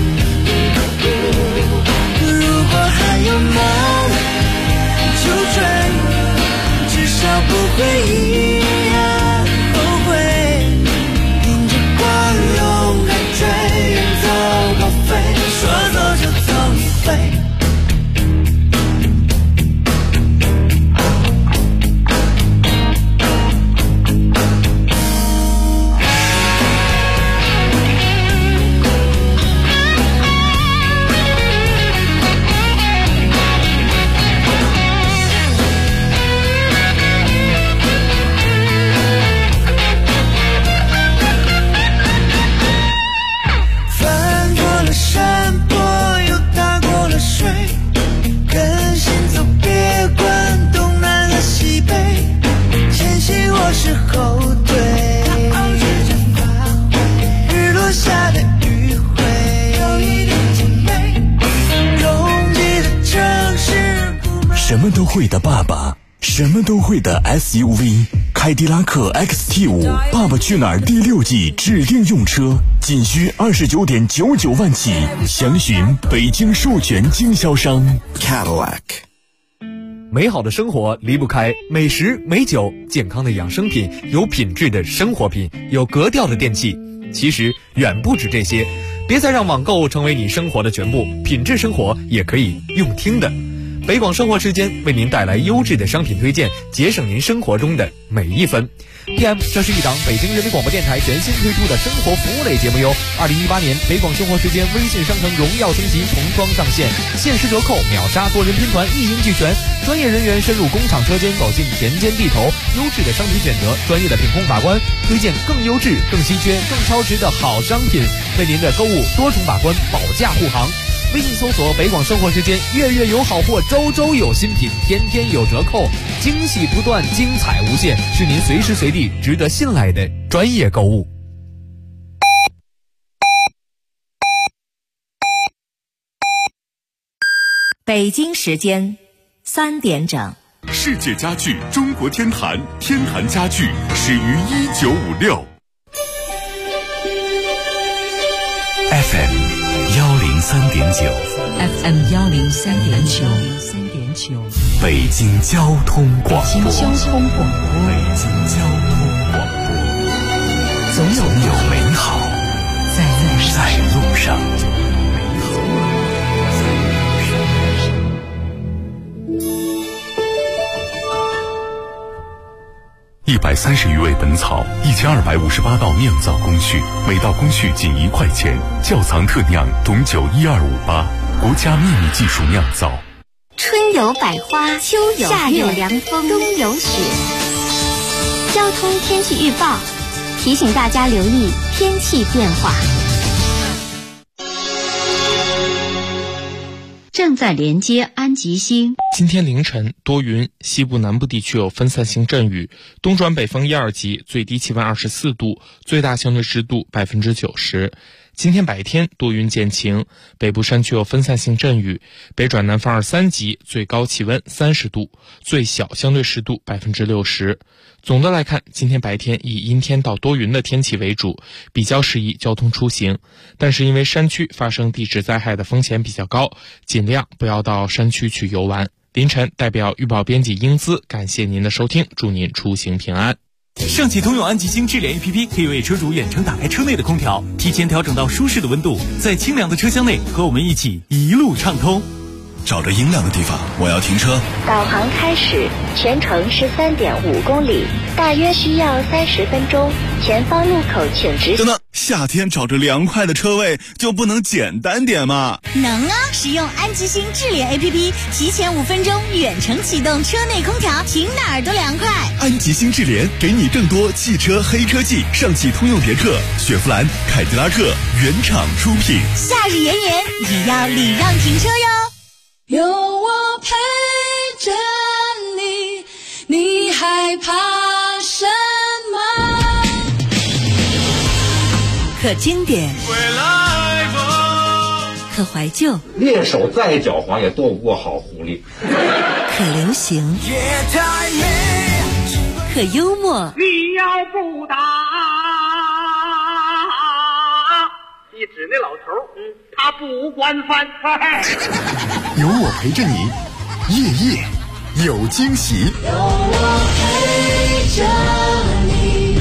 如果还有梦就追，至少不会一样后悔。迎着光勇敢追，远走高飞，说走就走一回。翻过了山坡，又踏过了水，跟心走，别管东南和西北，前行或是后退，日落下的余晖，有一点甜美，拥挤的城市布满。 什么都会的爸爸，什么都会的 SUV， 凯迪拉克 XT5， 爸爸去哪儿第6季指定用车，仅需29.99万起，详询北京授权经销商 Cadillac。 美好的生活离不开美食美酒，健康的养生品，有品质的生活品，有格调的电器。 其实远不止这些。别再让网购成为你生活的全部，品质生活也可以用听的。北广生活时间为您带来优质的商品推荐，节省您生活中的每一分。PM， 这是一档北京人民广播电台全新推出的生活服务类节目哟。2018年北广生活时间微信商城荣耀升级，童装上线，限时折扣，秒杀多人拼团，一应俱全。专业人员深入工厂车间，走进田间地头，优质的商品选择，专业的品控把关，推荐更优质、更稀缺、更超值的好商品，为您的购物多重把关，保驾护航。微信搜索北广生活时间，月月有好货，周周有新品，天天有折扣，惊喜不断，精彩无限，是您随时随地值得信赖的专业购物。 北京时间3点整。 世界家具中国天坛，天坛家具始于1956。FM 103.9 FM 103.9， 北京交通广播。 北京交通广播，总有美好在路上。 130余味本草，1258道酿造工序，每道工序仅1块钱。窖藏特酿董酒12588，国家秘密技术酿造。 春有百花，秋有夏有凉风，冬有雪。交通天气预报提醒大家留意天气变化。 正在连接安吉星。 今天凌晨多云，西部南部地区有分散性阵雨，东转北风1、2级，最低气温24度，最大相对湿度90%。今天白天多云见晴，北部山区有分散性阵雨，北转南风2、3级，最高气温30度，最小相对湿度60%。总的来看，今天白天以阴天到多云的天气为主，比较适宜交通出行。但是因为山区发生地质灾害的风险比较高，尽量不要到山区去游玩。凌晨代表预报编辑英姿感谢您的收听，祝您出行平安。 上汽通用安吉星智联 APP 可以为车主远程打开车内的空调，提前调整到舒适的温度，在清凉的车厢内和我们一起一路畅通。 找着阴凉的地方，我要停车。 导航开始，全程13.5公里，大约需要30分钟。前方路口请直行。 等等，夏天找着凉快的车位就不能简单点吗？ 能啊！使用安吉星智联 APP， 提前5分钟远程启动车内空调，停哪儿都凉快。 安吉星智联给你更多汽车黑科技，上汽通用别克、雪佛兰、凯迪拉克原厂出品。 夏日炎炎，也要礼让停车哟。 有我陪着你，你害怕什么？ 可经典，可怀旧， 猎手再狡猾也斗不过好狐狸。 可流行，可幽默。 你要不打，你指那老头他不惯犯。 有我陪着你，夜夜有惊喜。 有我陪着你。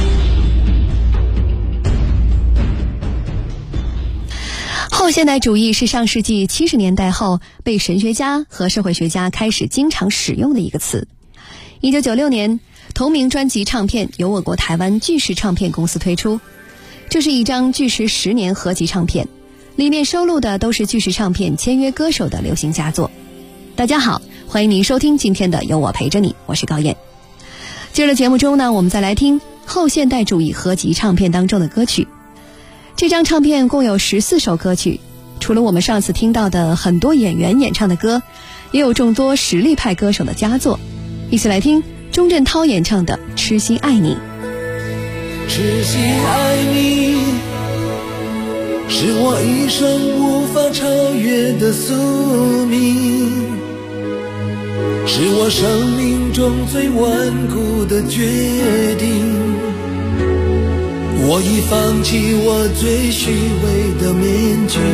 后现代主义是上世纪70年代后被神学家和社会学家开始经常使用的一个词。1996年，同名专辑唱片由我国台湾巨石唱片公司推出，这是一张巨石10年合集唱片，里面收录的都是巨石唱片签约歌手的流行佳作。大家好，欢迎您收听今天的有我陪着你，我是高燕。接着节目中呢，我们再来听后现代主义合集唱片当中的歌曲。这张唱片共有14首歌曲，除了我们上次听到的很多演员演唱的歌，也有众多实力派歌手的佳作。一起来听钟镇涛演唱的《痴心爱你》。 痴心爱你，是我一生无法超越的宿命，是我生命中最顽固的决定。我已放弃我最虚伪的面具，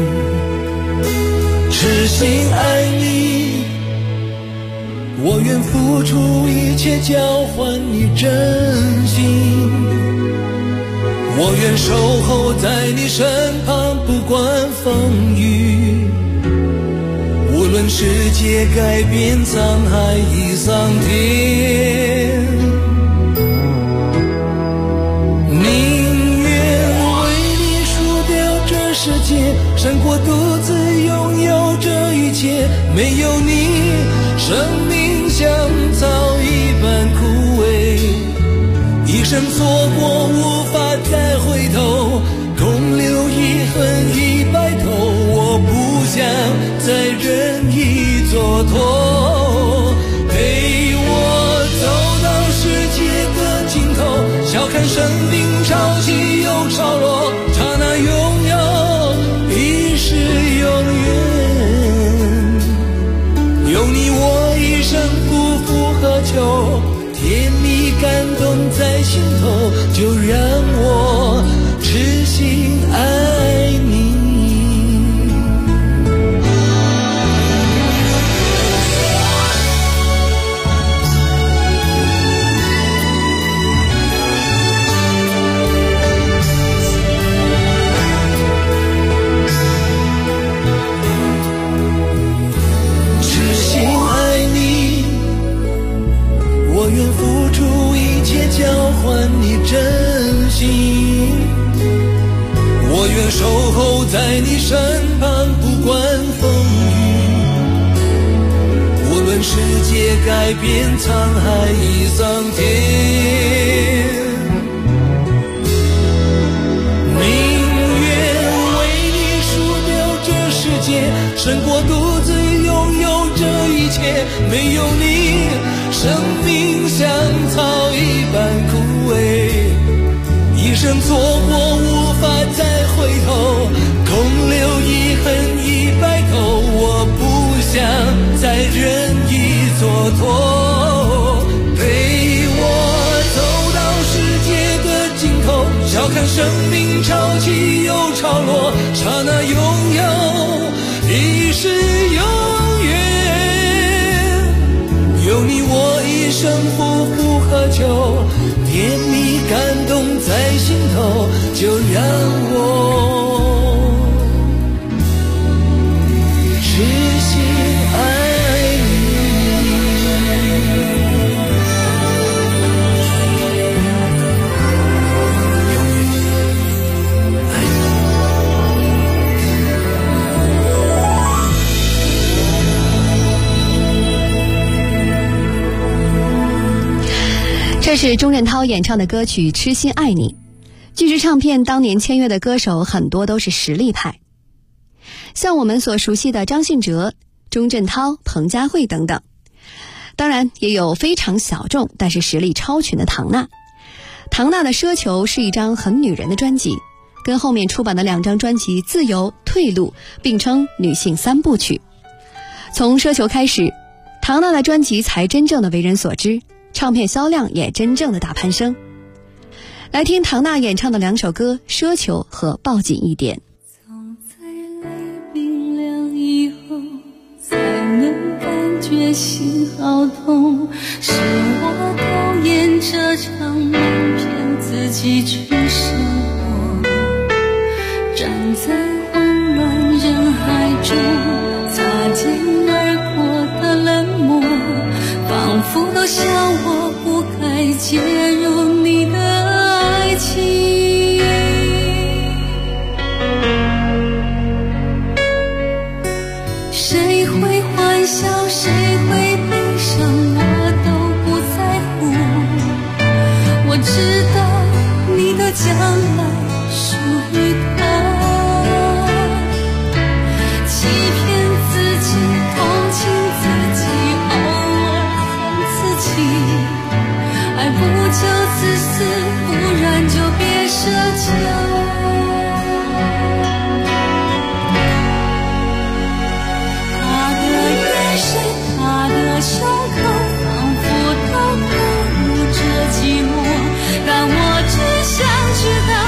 痴心爱你，我愿付出一切交换你真心。 我愿守候在你身旁，不管风雨，无论世界改变，沧海已桑田，宁愿为你输掉这世界，胜过独自拥有这一切。没有你，生命像草一般枯萎，一生错过无法再回头，空留遗恨100头。我不想再任意蹉跎，陪我走到世界的尽头，笑看生命潮起又潮落，刹那拥有已是永远。有你我一生不负荷求，甜蜜感动在心头，就让我痴心爱你。痴心爱你，我愿付出一切交换你真心，我愿守候在你身旁，不管风雨，无论世界改变，沧海已桑田，宁愿为你输掉这世界，胜过独自拥有这一切。没有你，生命像草一般枯萎，一生错过无法再回头，空留遗恨100头。我不想再任意蹉跎，陪我走到世界的尽头，笑看生命潮起又潮落，刹那拥有已是永远。有你我一生不负荷求，甜蜜感动在心头，就让我痴心爱这是钟镇涛演唱的歌曲《痴心爱你》。巨石唱片当年签约的歌手很多都是实力派，像我们所熟悉的张信哲、钟镇涛、彭佳慧等等，当然也有非常小众但是实力超群的唐娜。唐娜的《奢求》是一张很女人的专辑，跟后面出版的2张专辑《自由》《退路》并称女性3部曲。从《奢求》开始，唐娜的专辑才真正的为人所知，唱片销量也真正的大攀升。来听唐娜演唱的2首歌《奢求》和《抱紧一点》。 总在泪冰凉以后，才能感觉心好痛，是我导演这场梦，骗自己去生活，站在慌乱人海中，擦肩而过的冷漠，仿佛都笑我不该介入你的爱情。谁会欢笑，谁会悲伤，我都不在乎。我知道你的将来属于他，欺骗自己，同情自己，偶尔恨自己，爱不就自私，不然就别奢求。他的眼神，他的胸口，仿佛都透露着寂寞，但我只想知道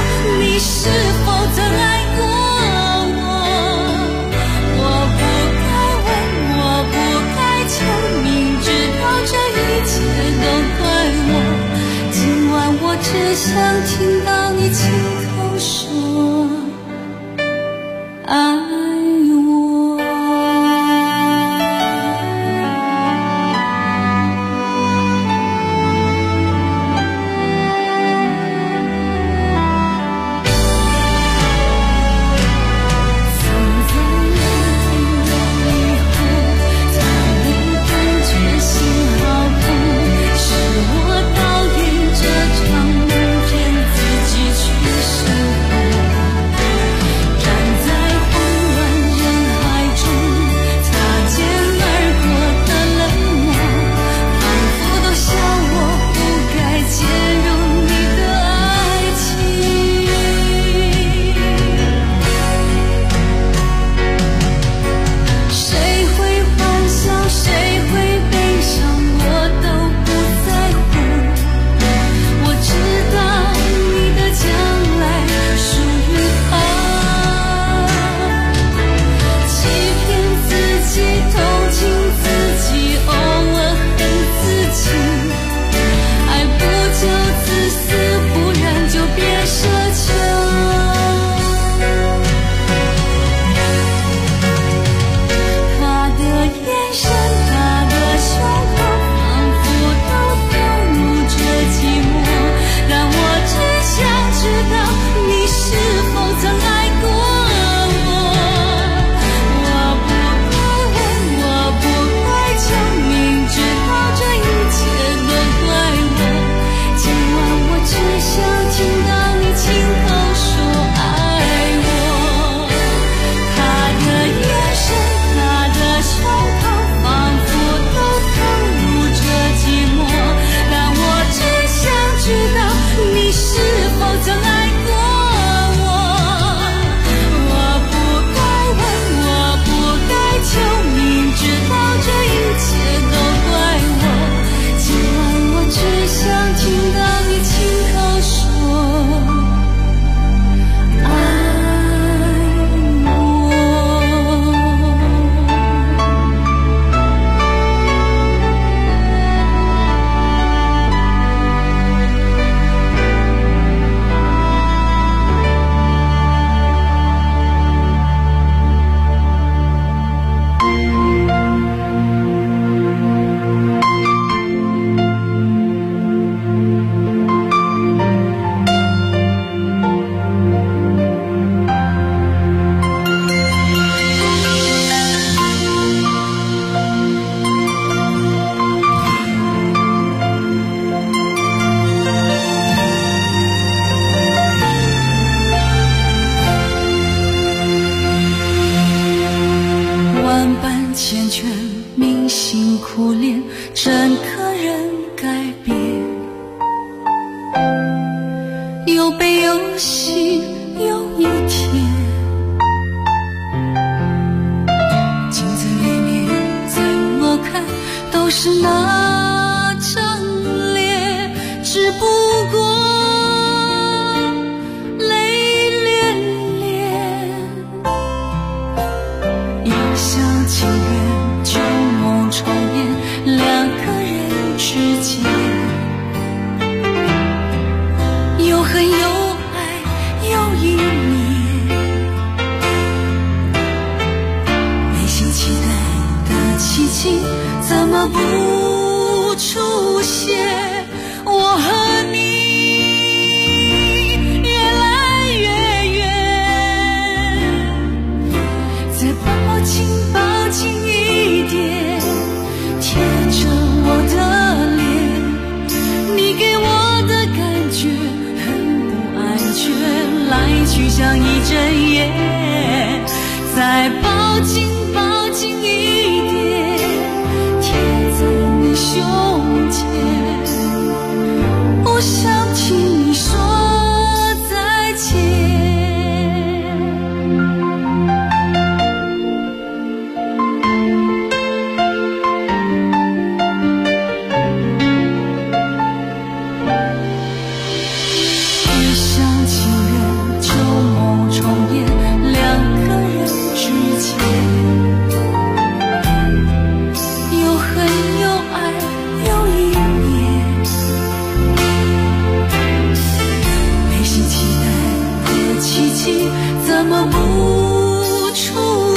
一厢情愿，旧梦重演。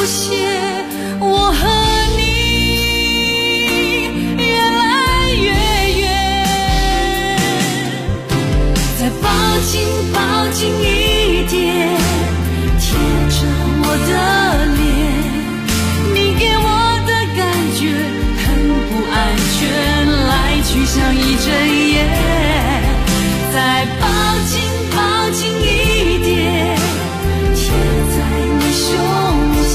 无限，我和你越来越远。再抱紧抱紧一点，贴着我的脸，你给我的感觉很不安全，来去像一阵烟。再抱紧抱紧一点，贴在你胸前，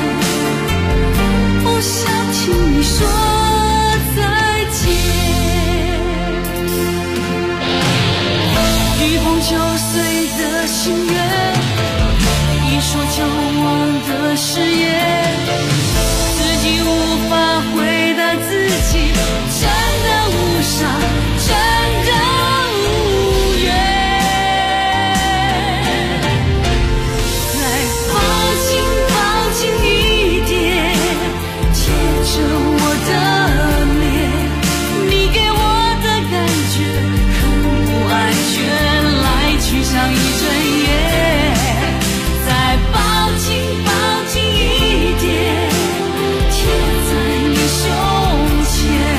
不想听你说再见。一碰就碎的心愿，一说就忘的誓言，自己无法回答自己，真的无伤，真的无怨。再抱紧抱紧一点，贴着我的脸，你给我的感觉很不安全，来去像一阵烟。再抱紧抱紧一点，贴在你胸前，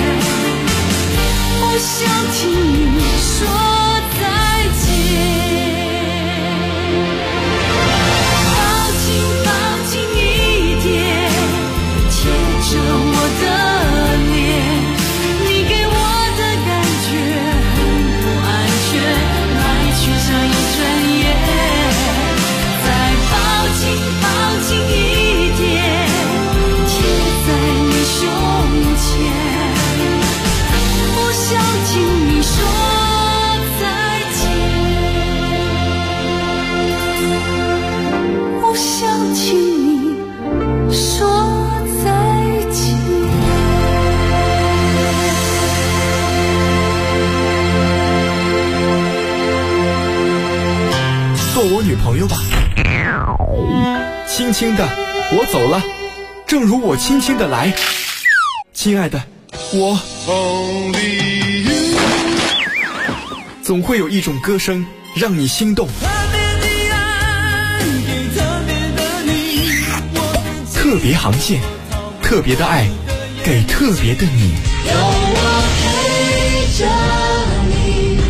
不想听你说再见。抱紧抱紧一点，贴着我的脸，你给我的感觉很不安全，来去像一阵烟。再抱紧抱紧一点，贴在你胸前，不想听你说再见，不想听你说再见。 做我女朋友吧。轻轻的，我走了，正如我轻轻的来。亲爱的，我总会有一种歌声让你心动。特别航线，特别的爱，给特别的你。 有我陪着你。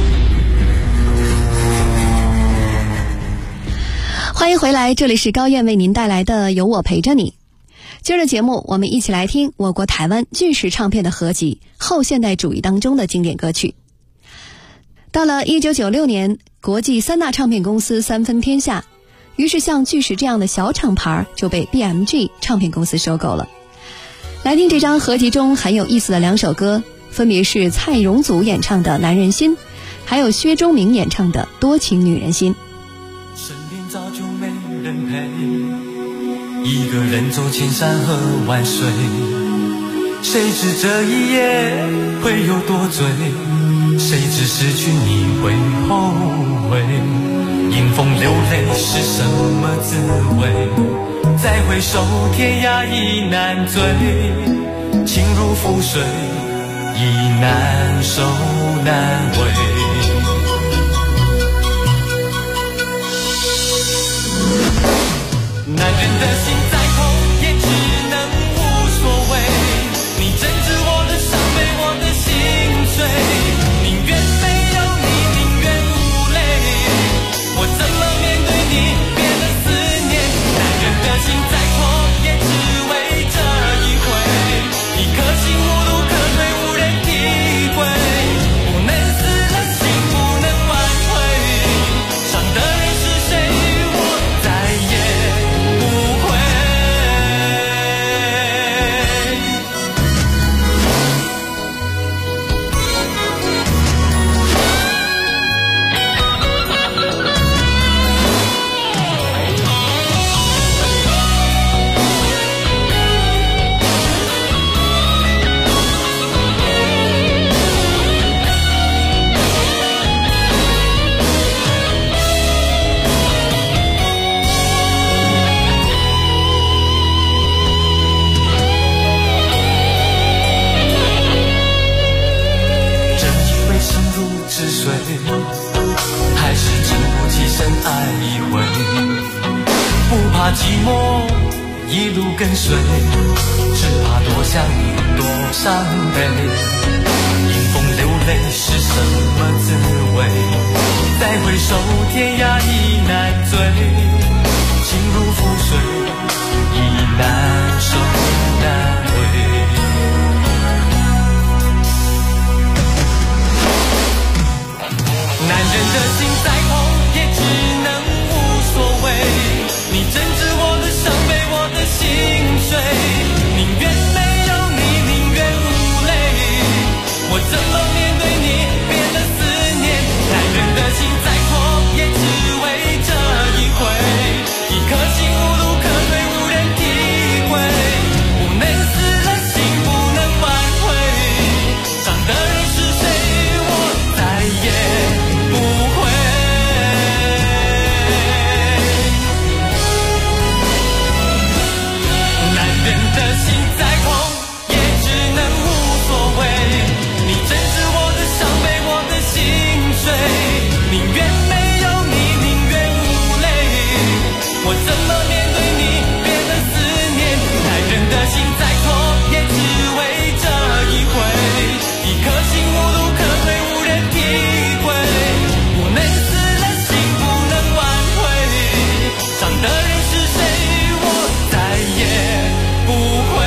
欢迎回来，这里是高燕为您带来的有我陪着你。今儿的节目我们一起来听我国台湾巨石唱片的合集后现代主义当中的经典歌曲。到了1996年，国际3大唱片公司三分天下，于是像巨石这样的小厂牌就被 BMG 唱片公司收购了。来听这张合集中很有意思的2首歌，分别是蔡荣祖演唱的《男人心》，还有薛钟明演唱的《多情女人心》。 身边早就没人陪，一个人走千山和万水，谁知这一夜会有多醉，谁知失去你会后悔，迎风流泪是什么滋味，再回首天涯已难追，情如覆水已难收难回。男人的心再痛也只能无所谓，你真知我的伤悲，我的心碎，宁愿没有你，宁愿无泪，我怎么面对你别的思念。男人的心再痛也只为这一回，一颗心无路可退，无人体会，不能死了心不能挽回，伤的人是谁我再也不会。还是经不起深爱一回，不怕寂寞一路跟随，只怕多想你多伤悲。迎风流泪是什么滋味？再回首天涯已难追，情如覆水，已难收难回。男人的心再痛也只能无所谓，你真知我的伤悲，我的心碎，宁愿没有你，宁愿无泪，我怎么面对你别的思念？男人的心再痛也只为这一回，一颗心无路可退，无人体会，不能死了心不能挽回，伤的人是谁我再也不会。男人的心再痛也只能无所谓，你真知我的伤悲，我的心碎，宁愿没有你，宁愿无泪，我怎么面对你别的思念？男人的心再痛也只为这一回，一颗心无路可退，无人体会，不能死了心不能挽回，伤的人是谁我再也不会。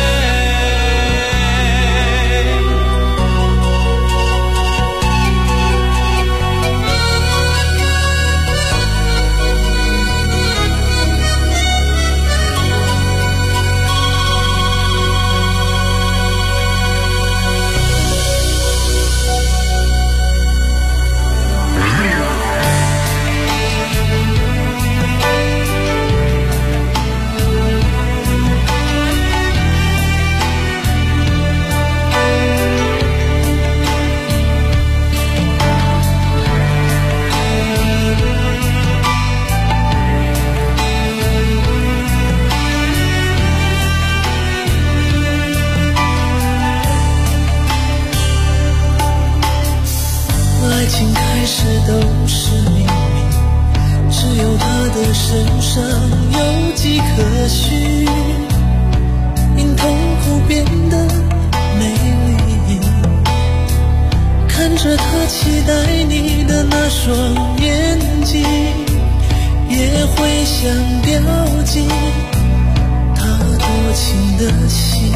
爱情开始都是秘密，只有他的身上有迹可循，因痛苦变得美丽。看着他期待你的那双眼睛，也会想掉进他多情的心。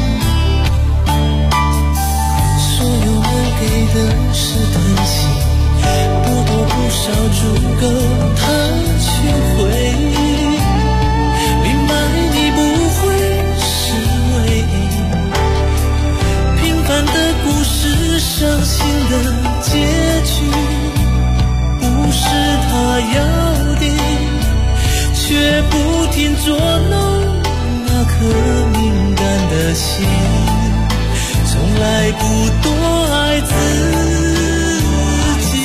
所有能给的是疼惜，不多不少足够他去回忆。明白你不会是唯一，平凡的故事，伤心的结局，不是他要的，却不停捉弄那颗敏感的心。从来不多爱自己，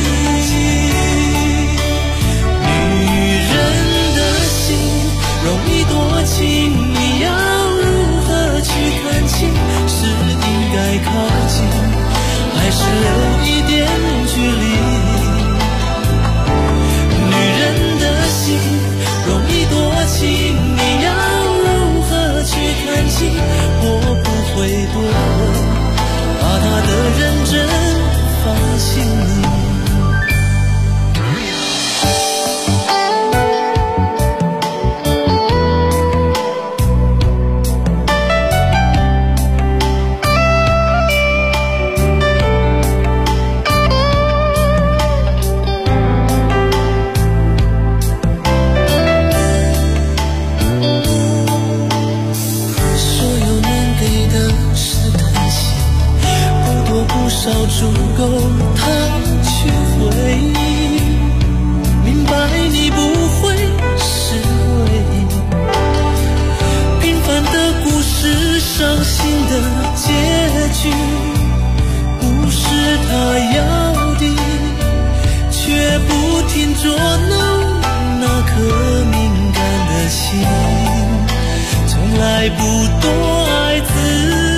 女人的心容易多情，你要如何去看清？是应该靠近，还是留一点距离？女人的心容易多情，你要如何去看清？我不会多问，把他的认真放心里。足够他去回忆，明白你不会是唯一，平凡的故事，伤心的结局，不是他要的，却不停捉弄那颗敏感的心，从来不多爱自己。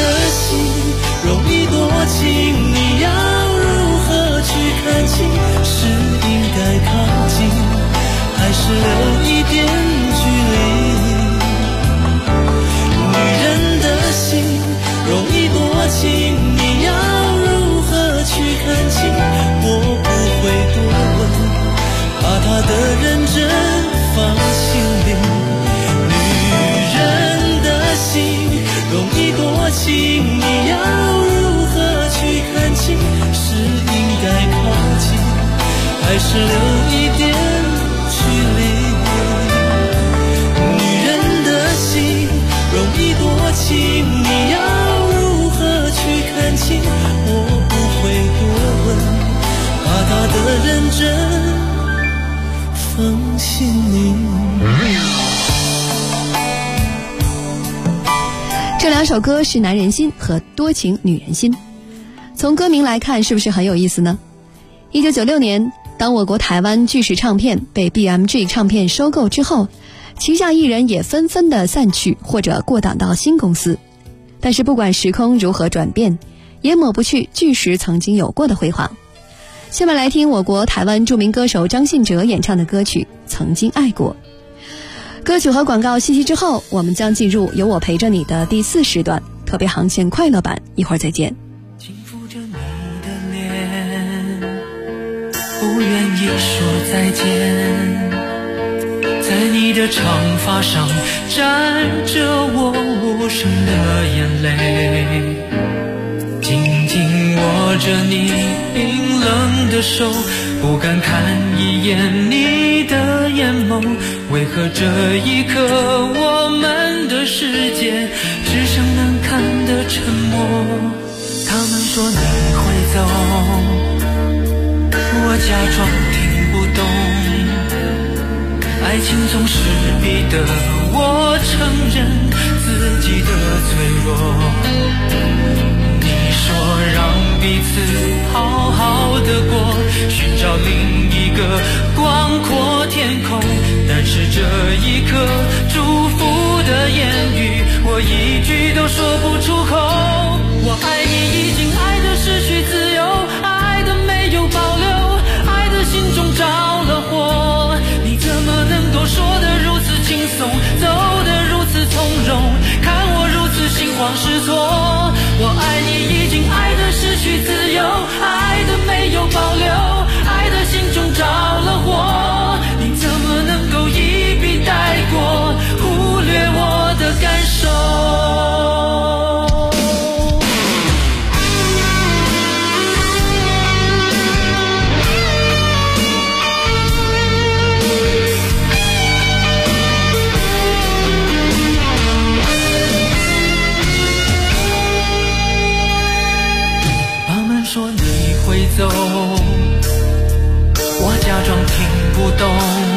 容易多情，你要如何去看清？ 还是留一点距离。女人的心容易多情，你要如何去看清？我不会多问，把她的认真放心你。 这两首歌是《男人心》和《多情女人心》。从歌名来看，是不是很有意思呢？1996年，当我国台湾巨石唱片被 BMG 唱片收购之后，旗下艺人也纷纷的散去或者过档到新公司。但是不管时空如何转变，也抹不去巨石曾经有过的辉煌。下面来听我国台湾著名歌手张信哲演唱的歌曲《曾经爱过》。歌曲和广告信息之后，我们将进入有我陪着你的第4时段特别航线快乐版，一会儿再见。 轻抚着你的脸，不愿意说再见，在你的长发上沾着我无声的眼泪，紧紧握着你冰冷的手，不敢看一眼你的眼眸。为何这一刻我们的世界只剩难堪的沉默？他们说你会走，我假装听不懂，爱情总是逼得我承认自己的脆弱。你说让彼此好好的过，寻找另一个广阔天空，但是这一刻祝福的言语我一句都说不出口。我爱你已经爱得失去自由，爱得没有保留，爱得心中着了火。你怎么能够说得如此轻松，走得如此从容，看我如此心慌失措。我爱你已经爱得失去自由，爱得没有保留，爱得心中着了火。你怎么能够一笔带过，忽略我的感受？走，我假装听不懂，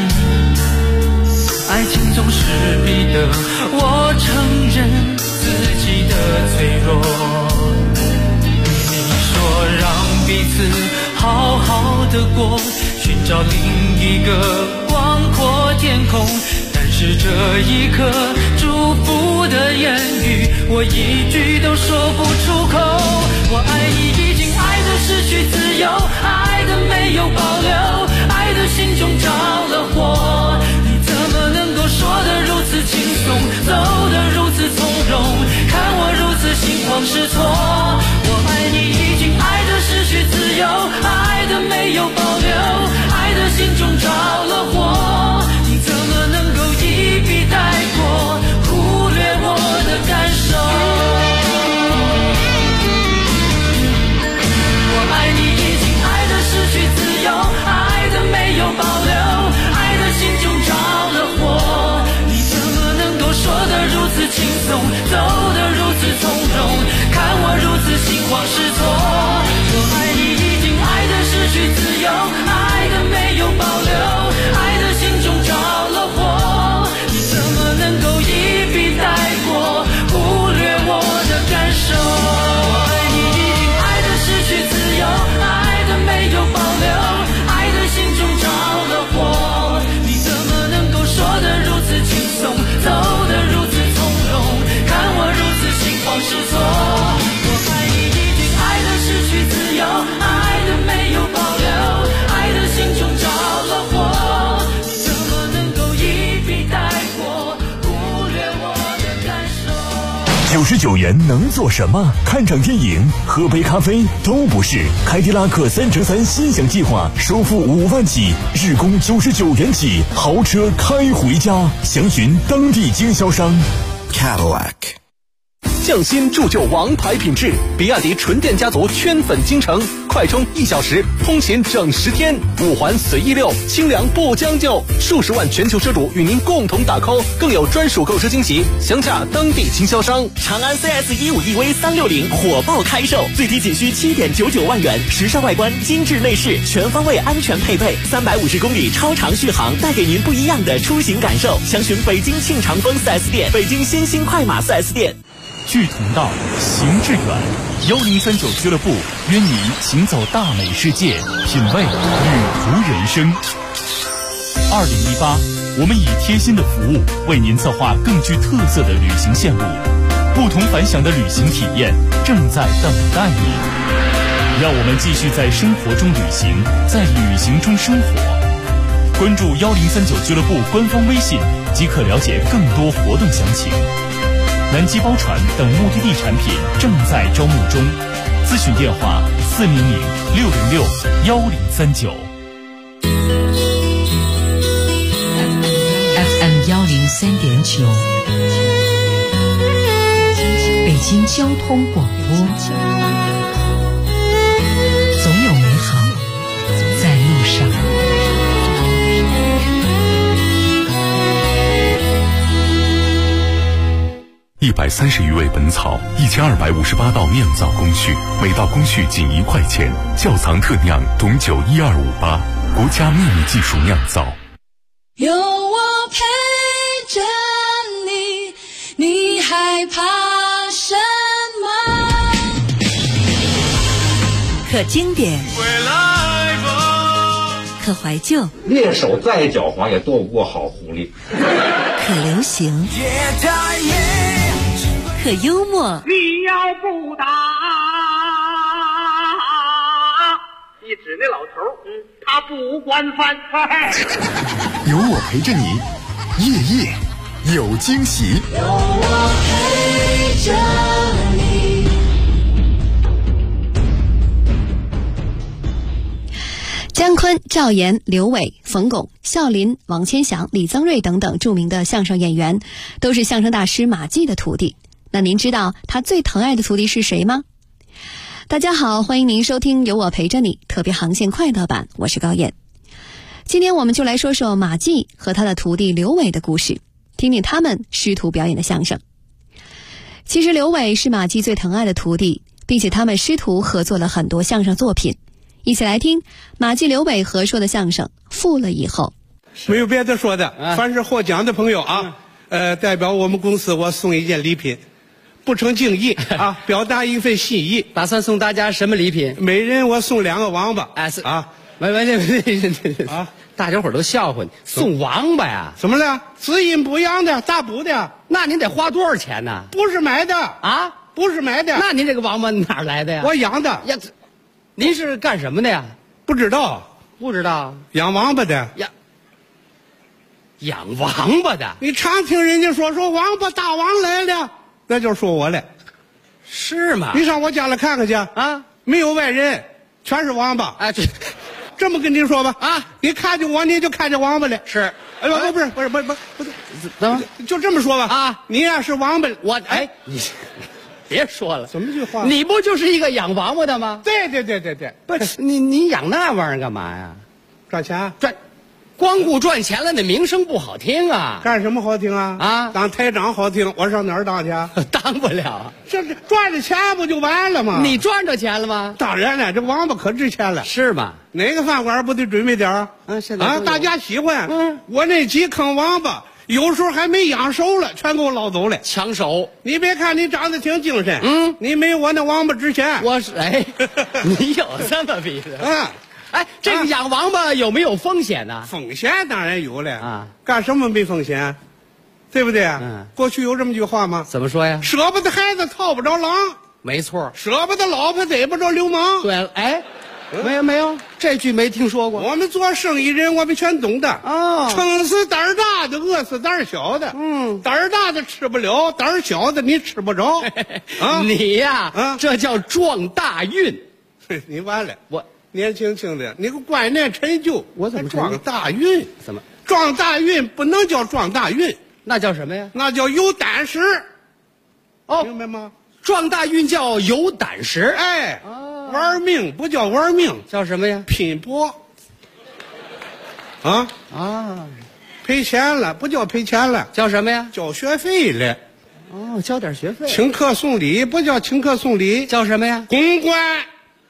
爱情总是逼得我承认自己的脆弱。你说让彼此好好的过，寻找另一个广阔天空，但是这一刻祝福的言语我一句都说不出口。我爱你已经爱得失去自由，爱得没有保留，爱得心中着了火。你怎么能够说得如此轻松，走得如此从容，看我如此心慌失措。我爱你已经爱得失去自由，爱得没有保留，爱得心中着了火。你怎么能够一笔带过，忽略我的感受？爱的没有保留，爱的心中着了火。你怎么能够说得如此轻松，走得如此从容，看我如此心慌失措。我爱你已经爱得失去自由，爱的没有保留，爱的心中着了火。你怎么能够一笔带过，忽略我的感受？我爱你已经爱得失去自由，爱的没有保留，心中着了火。你怎么能够说得如此轻松，走得如此从容，看我如此心慌失措。我爱你已经爱得失去自由，爱的没有保留，爱的心中着了火。你怎么能够一笔带过，忽略我的感受 ？99元能做什么？看场电影、喝杯咖啡都不是。凯迪拉克3乘3心享计划，首付5万起，日供99元起，豪车开回家。详询当地经销商。 Cadillac。 匠心铸就王牌品质。比亚迪纯电家族圈粉京城，快充1小时，通勤整10天，5环随意溜，清凉不将就。数十万全球车主与您共同打 call， 更有专属购车惊喜，详洽当地经销商。 长安 CS15EV 360火爆开售，最低仅需7.99万元，时尚外观，精致内饰，全方位安全配备，350公里超长续航，带给您不一样的出行感受。详询北京庆长丰 4S 店、北京新兴快马 4S 店。 聚同道，行致远，1039俱乐部约你行走大美世界，品味旅途人生。2018，我们以贴心的服务为您策划更具特色的旅行线路，不同凡响的旅行体验正在等待你。让我们继续在生活中旅行，在旅行中生活。关注1039俱乐部官方微信即可了解更多活动详情。南极包船等目的地产品正在招募中，咨询电话400-606-1039。 FM 103.9，北京交通广播，总有美好在路上。 130余味本草，1258道酿造工序，每道工序仅1块钱。窖藏特酿董酒12588，国家秘密技术酿造。 有我陪着你，你害怕什么？ 可经典，可怀旧， 猎手再狡猾也躲不过好狐狸。 可流行，可幽默。 你要不打，一指那老头，他不惯犯。 有我陪着你，夜夜有惊喜。 有我陪着你。 姜昆、赵岩、刘伟、冯巩、笑林、王千祥、李增瑞等等著名的相声演员，都是相声大师马季的徒弟。那您知道他最疼爱的徒弟是谁吗？大家好，欢迎您收听有我陪着你特别航线快乐版，我是高燕。今天我们就来说说马季和他的徒弟刘伟的故事，听听他们师徒表演的相声。其实刘伟是马季最疼爱的徒弟，并且他们师徒合作了很多相声作品。一起来听马季刘伟合说的相声《富了以后》。 没有别的说的，凡是获奖的朋友啊，代表我们公司我送一件礼品，不成敬意啊，表达一份心意。 打算送大家什么礼品？ 每人我送2个王八。 啊，大家伙都笑话你，送王八呀？ 怎么了？滋阴补阳的，大补的。 那您得花多少钱呢？ 不是买的啊， 不是买的。 那您这个王八哪来的呀？ 我养的呀。您是干什么的呀？ 不知道， 不知道。 养王八的。 养王八的。 你常听人家说王八大王来了，那就说我了。 是吗？ 你上我家来看看去啊，没有外人，全是王八。 哎， 这么跟你说吧啊， 你看见我你就看见王八了。 是。 哎不是，怎么就这么说吧啊？ 你呀是王八， 你别说了， 怎么句话？ 你不就是一个养王八的吗？ 对， 不是你养那玩意儿干嘛呀？ 赚钱， 光顾赚钱了，那名声不好听啊。 干什么好听啊？啊，当台长好听，我上哪儿当去？ 当不了， 这赚着钱不就完了吗？ 你赚着钱了吗？ 当然了，这王八可值钱了， 是吗？ 哪个饭馆不得准备点儿？ 现在大家喜欢。我那几坑王八。有时候还没养熟了，全给我捞走了， 抢手。 你别看你长得挺精神，你没我那王八值钱。 我是你有这么比的？这个养王八有没有风险呢？ 风险当然有了啊，干什么没风险？对不对？过去有这么句话吗？ 怎么说呀？ 舍不得孩子套不着狼。 没错。 舍不得老婆逮不着流氓。 对了，没有，这句没听说过。 我们做生意人，我们全懂的。撑死胆儿大的，饿死胆儿小的。胆儿大的吃不了，胆儿小的你吃不着。 你呀，这叫撞大运。 你完了，我年轻的，你个观念陈旧。 我怎么撞大运？ 怎么撞大运不能叫撞大运？ 那叫什么呀？ 那叫有胆识。明白吗？ 撞大运叫有胆识。 哎，玩命不叫玩命， 叫什么呀？ 拼搏。啊，赔钱了不叫赔钱了， 叫什么呀？ 交学费了。 哦，交点学费。 请客送礼不叫请客送礼， 叫什么呀？ 公关。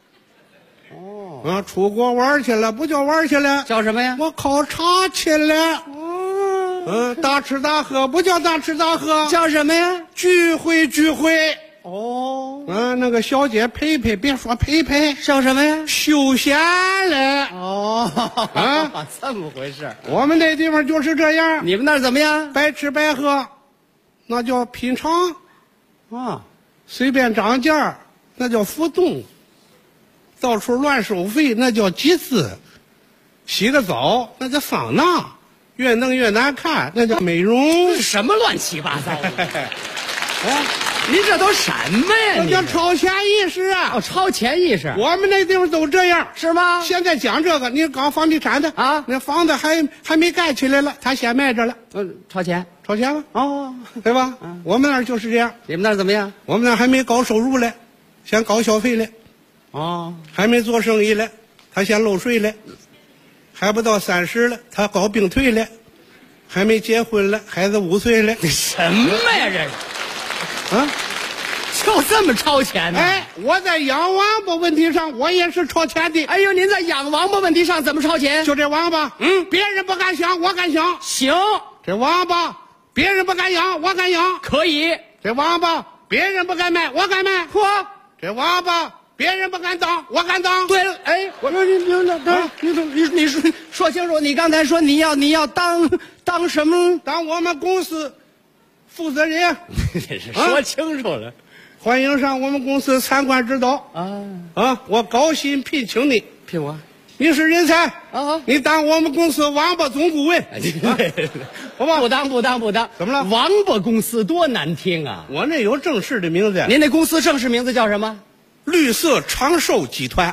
出国玩去了不叫玩去了， 叫什么呀？ 我考察去了。大吃大喝不叫大吃大喝， 叫什么呀？ 聚会聚会。那个小姐陪陪，别说陪陪， 叫什么呀？ 休闲了。 这么回事。 我们那地方就是这样。 你们那儿怎么样？ 白吃白喝，那叫品尝。随便涨价，那叫浮动。到处乱收费，那叫集资；洗个澡，那叫桑拿；越弄越难看，那叫美容。 什么乱七八糟的？您这都什么呀？ 那叫超前意识啊！ 超前意识。 我们那地方都这样， 是吗？ 现在讲这个，你搞房地产的啊，那房子还没盖起来了，他先卖着了。 超前了。对吧？我们那儿就是这样。 你们那儿怎么样？ 我们那儿还没搞收入嘞，先搞消费嘞。还没做生意嘞，他先漏税嘞；还不到30了，他搞病退嘞；还没结婚了，孩子5岁了。 什么呀这是？就这么超前呢？ 哎，我在养王八问题上，我也是超前的。 哎呦，您在养王八问题上怎么超前？ 就这王八，别人不敢想，我敢想。 行， 这王八别人不敢养，我敢养。 可以。 这王八别人不敢卖，我敢卖。 嚯， 这王八别人不敢当，我敢当。 对了，哎，我说你说清楚，你刚才说你要当什么？ 当我们公司负责人。 说清楚了。 欢迎上我们公司参观指导我高薪聘请你。 聘我？ 你是人才你当我们公司王八总顾问。 好吧？不当。 怎么了？ 王八公司多难听啊！ 我那有正式的名字。 您那公司正式名字叫什么？ 绿色长寿集团。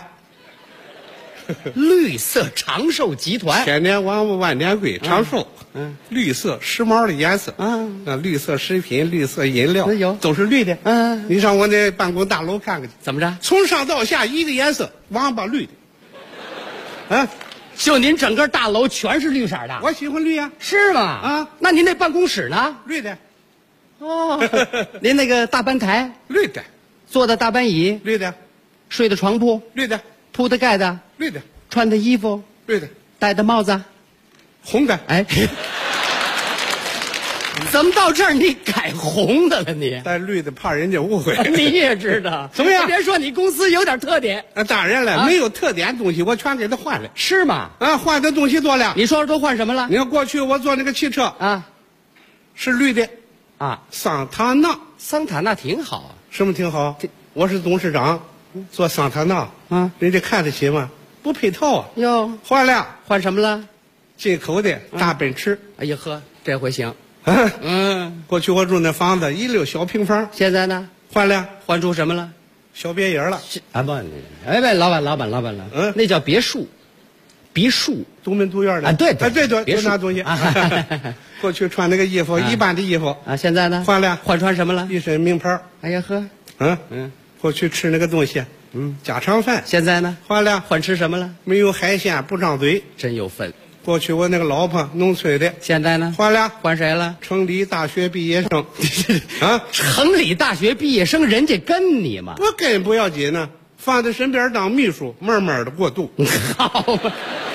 绿色长寿集团， 千年王八万年龟，长寿。绿色时髦的颜色。绿色食品、绿色饮料都是绿的。你上我那办公大楼看看去。 怎么着？ 从上到下一个颜色，王八绿的。 就您整个大楼全是绿色的。 我喜欢绿呀。 是吗？那您那办公室呢？ 绿的。 您那个大班台绿的。 坐的大班椅绿的。 睡的床铺绿的。 铺的盖的绿的。 穿的衣服绿的。 戴的帽子红的。 哎，怎么到这儿你改红的了你？ 戴绿的怕人家误会。 你也知道怎么样？ 别说你公司有点特点。 当然了，没有特点东西我全给他换了。 是吗？ 换的东西多了。 你说说都换什么了？ 你看过去我坐那个汽车是绿的桑塔纳。 桑塔纳挺好啊。 什么挺好？我是董事长，坐桑塔纳人家看得起吗？不配套啊。 哟， 换了。 换什么了？ 进口的大奔驰。 哎呀呵，这回行。 过去我住那房子1.6小平方， 现在呢？ 换了。 换出什么了？ 小别野了。 不，哎不，老板了。那叫别墅，别墅， 独门独院的。 对， 别那东西。过去穿那个衣服，一般的衣服现在呢？ 换了。 换穿什么了？ 一身名牌。 哎呀呵。 过去吃那个东西，家常饭。 现在呢？ 换了。 换吃什么了？ 没有海鲜不张嘴， 真有分。 过去我那个老婆农村的。 现在呢？ 换了。 换谁了？ 城里大学毕业生。 城里大学毕业生，人家跟你吗？ 不跟不要紧呢，放在身边当秘书，慢慢的过渡。 好吧。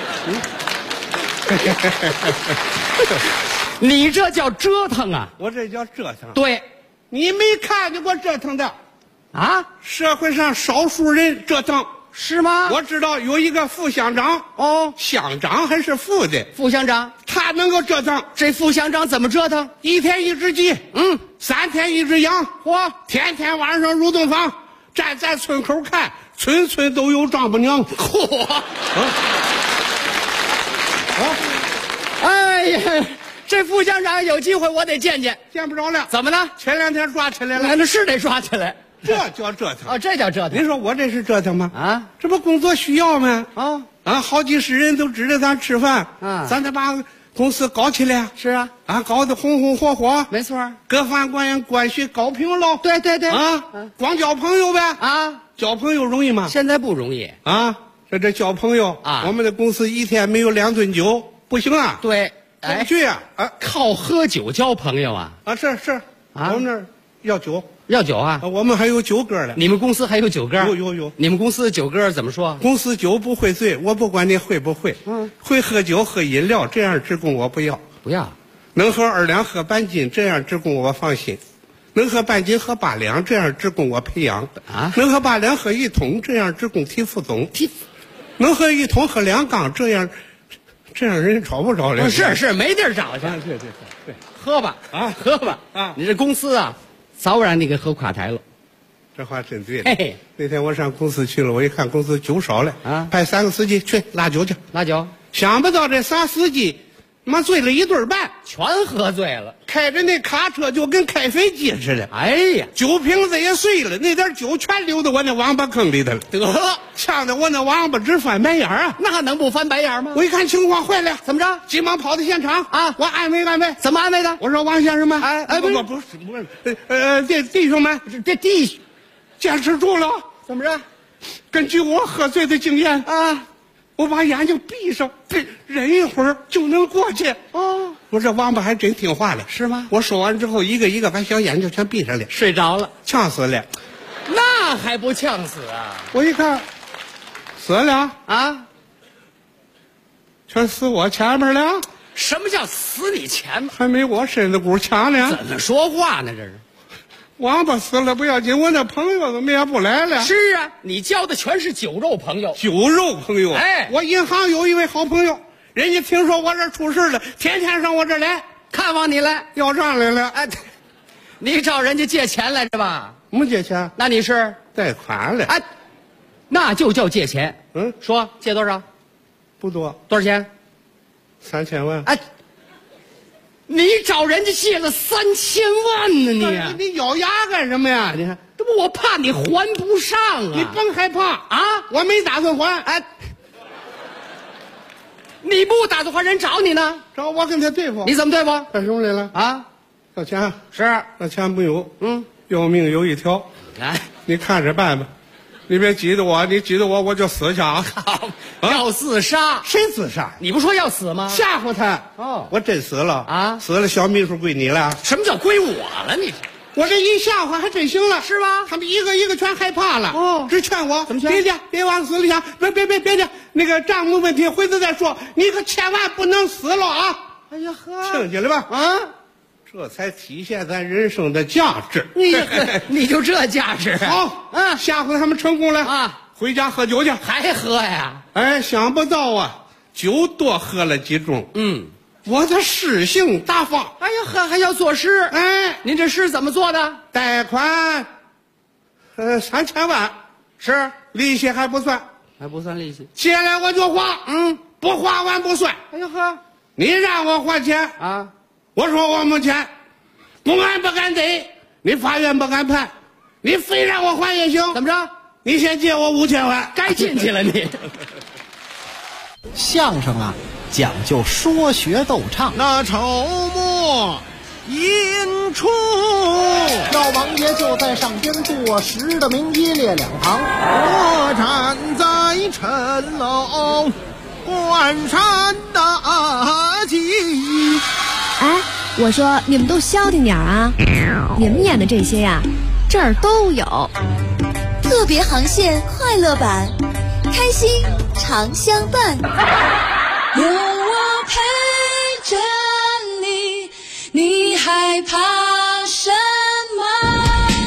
你这叫折腾啊！ 我这叫折腾。 对， 你没看见过折腾的啊？ 社会上少数人折腾。 是吗？ 我知道有一个副乡长。乡长还是副的？ 副乡长， 他能够折腾。 这副乡长怎么折腾 ？1天1只鸡，3天1只羊。天天晚上入洞房，站在村口看，村村都有丈母娘。 哎呀，这副乡长有机会我得见见。 见不着了。 怎么了？ 前2天抓起来了。 那是得抓起来。 这叫折腾。 这叫折腾。 您说我这是折腾吗？这不工作需要吗？好几十人都指着咱吃饭，咱得把公司搞起来。 是啊， 搞得红红火火。 没错， 各方关系高平喽。 对对对光交朋友呗。交朋友容易吗？ 现在不容易这交朋友我们的公司一天没有2顿酒不行啊。 对， 不去啊。 靠喝酒交朋友啊。 是我们那儿要酒。 要酒啊！ 我们还有酒歌呢。 你们公司还有酒歌？ 有。 你们公司的酒歌怎么说？ 公司酒不会醉，我不管你会不会。会喝酒喝饮料，这样职工我不要。 不要。 能喝2两喝半斤，这样职工我放心。能喝半斤喝8两，这样职工我培养。能喝8两喝1桶，这样职工提副总。能喝1桶喝2缸，这样人找不着了。 是没地儿找去。对，喝吧喝吧你这公司早让你给喝垮台了。 这话真对。 嘿， 那天我上公司去了，我一看公司酒少了派3个司机去拉酒去。 拉酒， 想不到这仨司机妈醉了1顿半， 全喝醉了， 开着那卡车就跟开飞机似的。 哎呀， 酒瓶子也碎了，那点酒全流到我那王八坑里头了。 得， 呛得我那王八直翻白眼啊！ 那还能不翻白眼吗？ 我一看情况坏了， 怎么着？ 急忙跑到现场我安慰。 怎么安慰的？ 我说王先生们，不是，弟兄们， 这弟兄坚持住了。 怎么着？ 根据我喝醉的经验我把眼睛闭上，忍一会儿就能过去。我这王八还真听话了。 是吗？ 我说完之后，一个一个把小眼睛全闭上了， 睡着了， 呛死了。 那还不呛死啊？ 我一看，死了全死我前面了。 什么叫死你前面？ 还没我身子骨强呢。 怎么说话呢？这是。 王八死了不要紧，我那朋友怎么也不来了？ 是啊，你交的全是酒肉朋友。 酒肉朋友。我银行有一位好朋友，人家听说我这出事了，天天上我这来看望你来， 要账来了。 你找人家借钱来着吧？ 没借钱， 那你是贷款了。 那就叫借钱。说借多少？ 不多。 多少钱 ？3000万。 你找人家借了3000万呢？ 你咬牙干什么呀？你看， 这不我怕你还不上啊！ 你甭害怕我没打算还。 你不打算还，人找你呢？ 找我跟他对付。 你怎么对付？ 干什么来了？要钱。 是。 要钱没有。要命有一条。你看着办吧。你别急着我，你急着我就死去啊！ 要自杀？ 谁自杀？ 你不说要死吗？ 吓唬他。我真死了死了，小秘书归你了。 什么叫归我了？你我这一吓唬还真行了， 是吧？ 他们一个一个全害怕了。只劝我怎么劝？ 别往死里想，别的，那个账目问题回头再说，你可千万不能死了啊！ 哎呀呵， 听见了吧？这才体现咱人生的价值。 你就这价值？ 好，吓唬他们成功了回家喝酒去。 还喝呀？ 想不到酒多喝了几盅。我的诗性大方。 哎呀呵，还要作诗？您这诗怎么做的？ 贷款3000万， 是利息还不算利息。 借来我就花，不花完不算。 哎呀呵， 你让我还钱我说我没钱，公安不敢逮，你法院不敢判，你非让我还也行。 怎么着？ 你先借我5000万。 该进去了你。 相声讲究说学逗唱。 那筹末引出， 老王爷就在上边坐实的名一列两旁， 我站在城楼关山大吉。 我说你们都消停点啊！你们演的这些呀，这儿都有。 特别航线快乐版，开心常相伴。 有我陪着你，你害怕什么？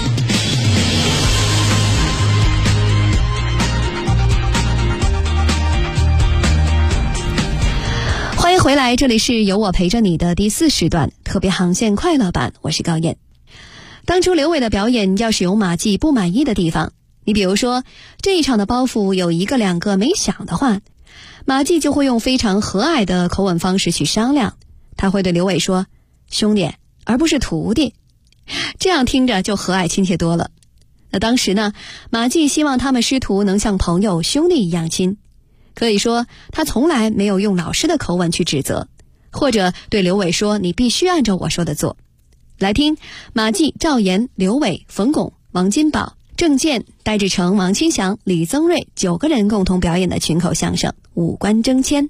欢迎回来，这里是有我陪着你的第4时段特别航线快乐版，我是高燕。当初刘伟的表演要是有马季不满意的地方，你比如说这一场的包袱有1个2个没想的话，马季就会用非常和蔼的口吻方式去商量。他会对刘伟说兄弟而不是徒弟，这样听着就和蔼亲切多了。那当时呢，马季希望他们师徒能像朋友兄弟一样亲，可以说他从来没有用老师的口吻去指责， 或者对刘伟说你必须按照我说的做。来听马季、赵岩、刘伟、冯巩、王金宝、郑健、戴志诚、王清祥、李增瑞9个人共同表演的群口相声《五官争谦》。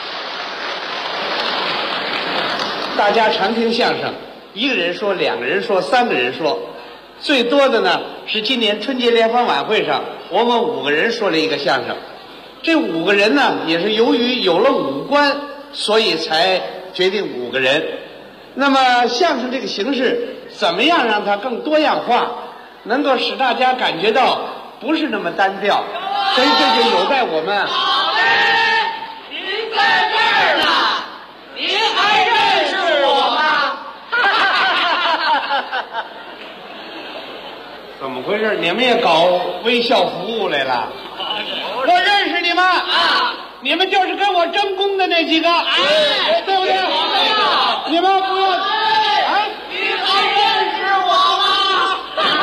大家常听相声，一个人说、2个人说、3个人说，最多的呢是今年春节联欢晚会上我们5个人说了一个相声。这5个人呢也是由于有了5官，所以才决定5个人。那么相声这个形式怎么样让它更多样化，能够使大家感觉到不是那么单调，所以这就有待我们。 好嘞，您在这儿呢，您还认识我吗？ 怎么回事？你们也搞微笑服务来了？我认识你们啊！你们就是跟我争功的那几个，对不对？你们不要， 你还认识我吗？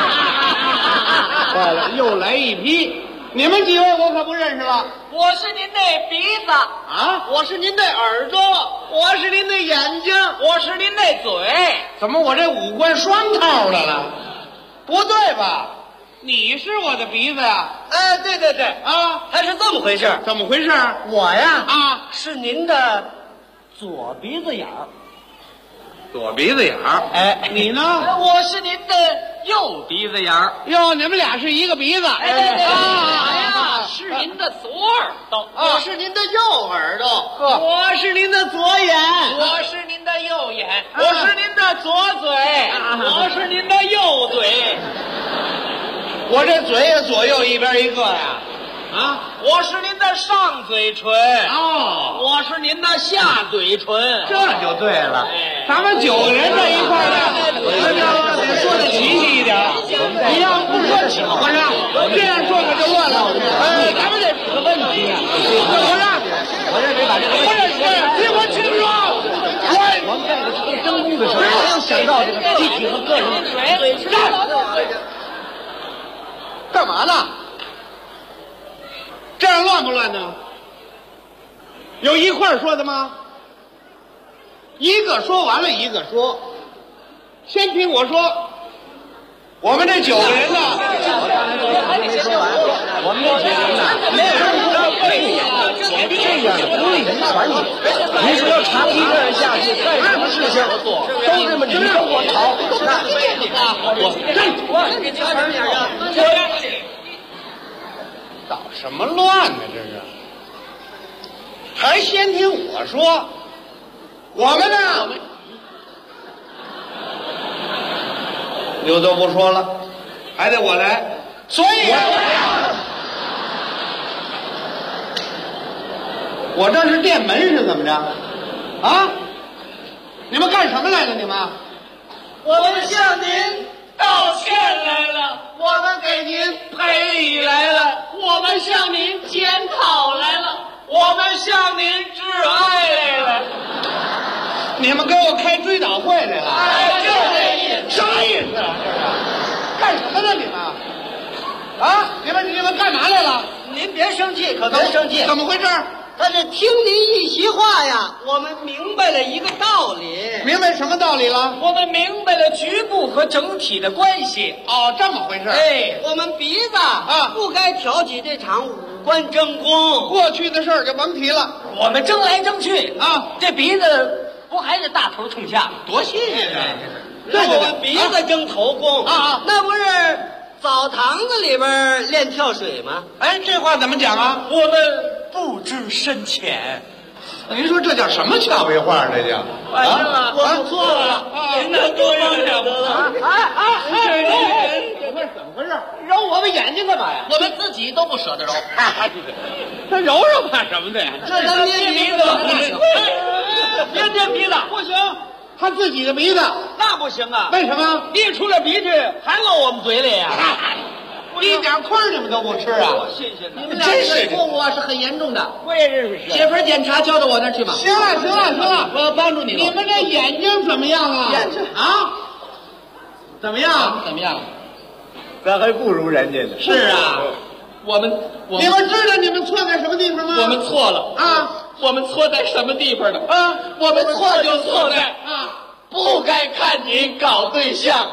坏了，又来一批！你们几位我可不认识了。 我是您的鼻子啊， 我是您的耳朵，我是您的眼睛，我是您的嘴。 怎么我这5官双套的了？不对吧？你是我的鼻子呀？ 对对对啊， 它是这么回事。 怎么回事？ 我呀是您的左鼻子眼儿。 左鼻子眼儿？你呢？ 我是您的右鼻子眼儿。 哟，你们俩是一个鼻子。 对对，我呀是您的左耳朵，我是您的右耳朵，我是您的左眼，我是您的右眼，我是您的左嘴，我是您的右嘴。 我这嘴也左右一边一个呀。 我是您的上嘴唇，我是您的下嘴唇， 这就对了。咱们9个人在一块儿呢，得说的齐齐一点。你要不说巧合上，这样说可就乱了。咱们得有个问题啊，怎么着？我认为把这个不认识，听我清楚。我们在这个争功的时候，没有想到这个集体和个人的水。干嘛呢？这样乱不乱呢？有一块儿说的吗？一个说完了一个说。先听我说，我们这9个人呢，我们这9个人呢，没有人这样不利于团体。你只要长期这样下去，干什么事情都这么你争我吵，捣什么乱呢？这是，还先听我说，我们呢，刘都不说了，还得我来，所以我这是店门是怎么着？啊？你们干什么来了？你们？ 我们向您道歉来了，我们给您赔礼来了，我们向您检讨来了，我们向您致哀来了。 你们给我开追悼会来了？ 就这意思。 啥意思啊？这是干什么呢？你们？啊？你们干嘛来了？ 您别生气，可别生气。 怎么回事？ 但是听您一席话呀，我们明白了一个道理。 明白什么道理了？ 我们明白了局部和整体的关系。 哦，这么回事。 我们鼻子不该挑起这场5官争功。 过去的事儿就甭提了。 我们争来争去这鼻子不还是大头冲下？ 多新鲜啊！ 这我们鼻子争头功那不是澡堂子里边练跳水吗？ 这话怎么讲啊？ 我们不知深浅。 您说这叫什么俏皮话？这叫我错了，您能多让两步了？ 怎么回事？ 揉我们眼睛干嘛呀？我们自己都不舍得揉。 他揉揉怕什么的呀？ 这能捏鼻子吗？别捏鼻子， 不行。他自己的鼻子那不行啊！ 为什么？ 捏出来鼻涕还落我们嘴里呀？ 一点亏你们都不吃啊！ 谢谢你们真是错误是很严重的。 我也认识。 写份检查交到我那儿去吧。 行了， 我要帮助你了。 你们这眼睛怎么样啊？ 眼睛怎么样？ 咱还不如人家呢。是啊，我们你们知道你们错在什么地方吗？ 我们错了啊！ 我们错在什么地方呢？我们错就错在不该看您搞对象。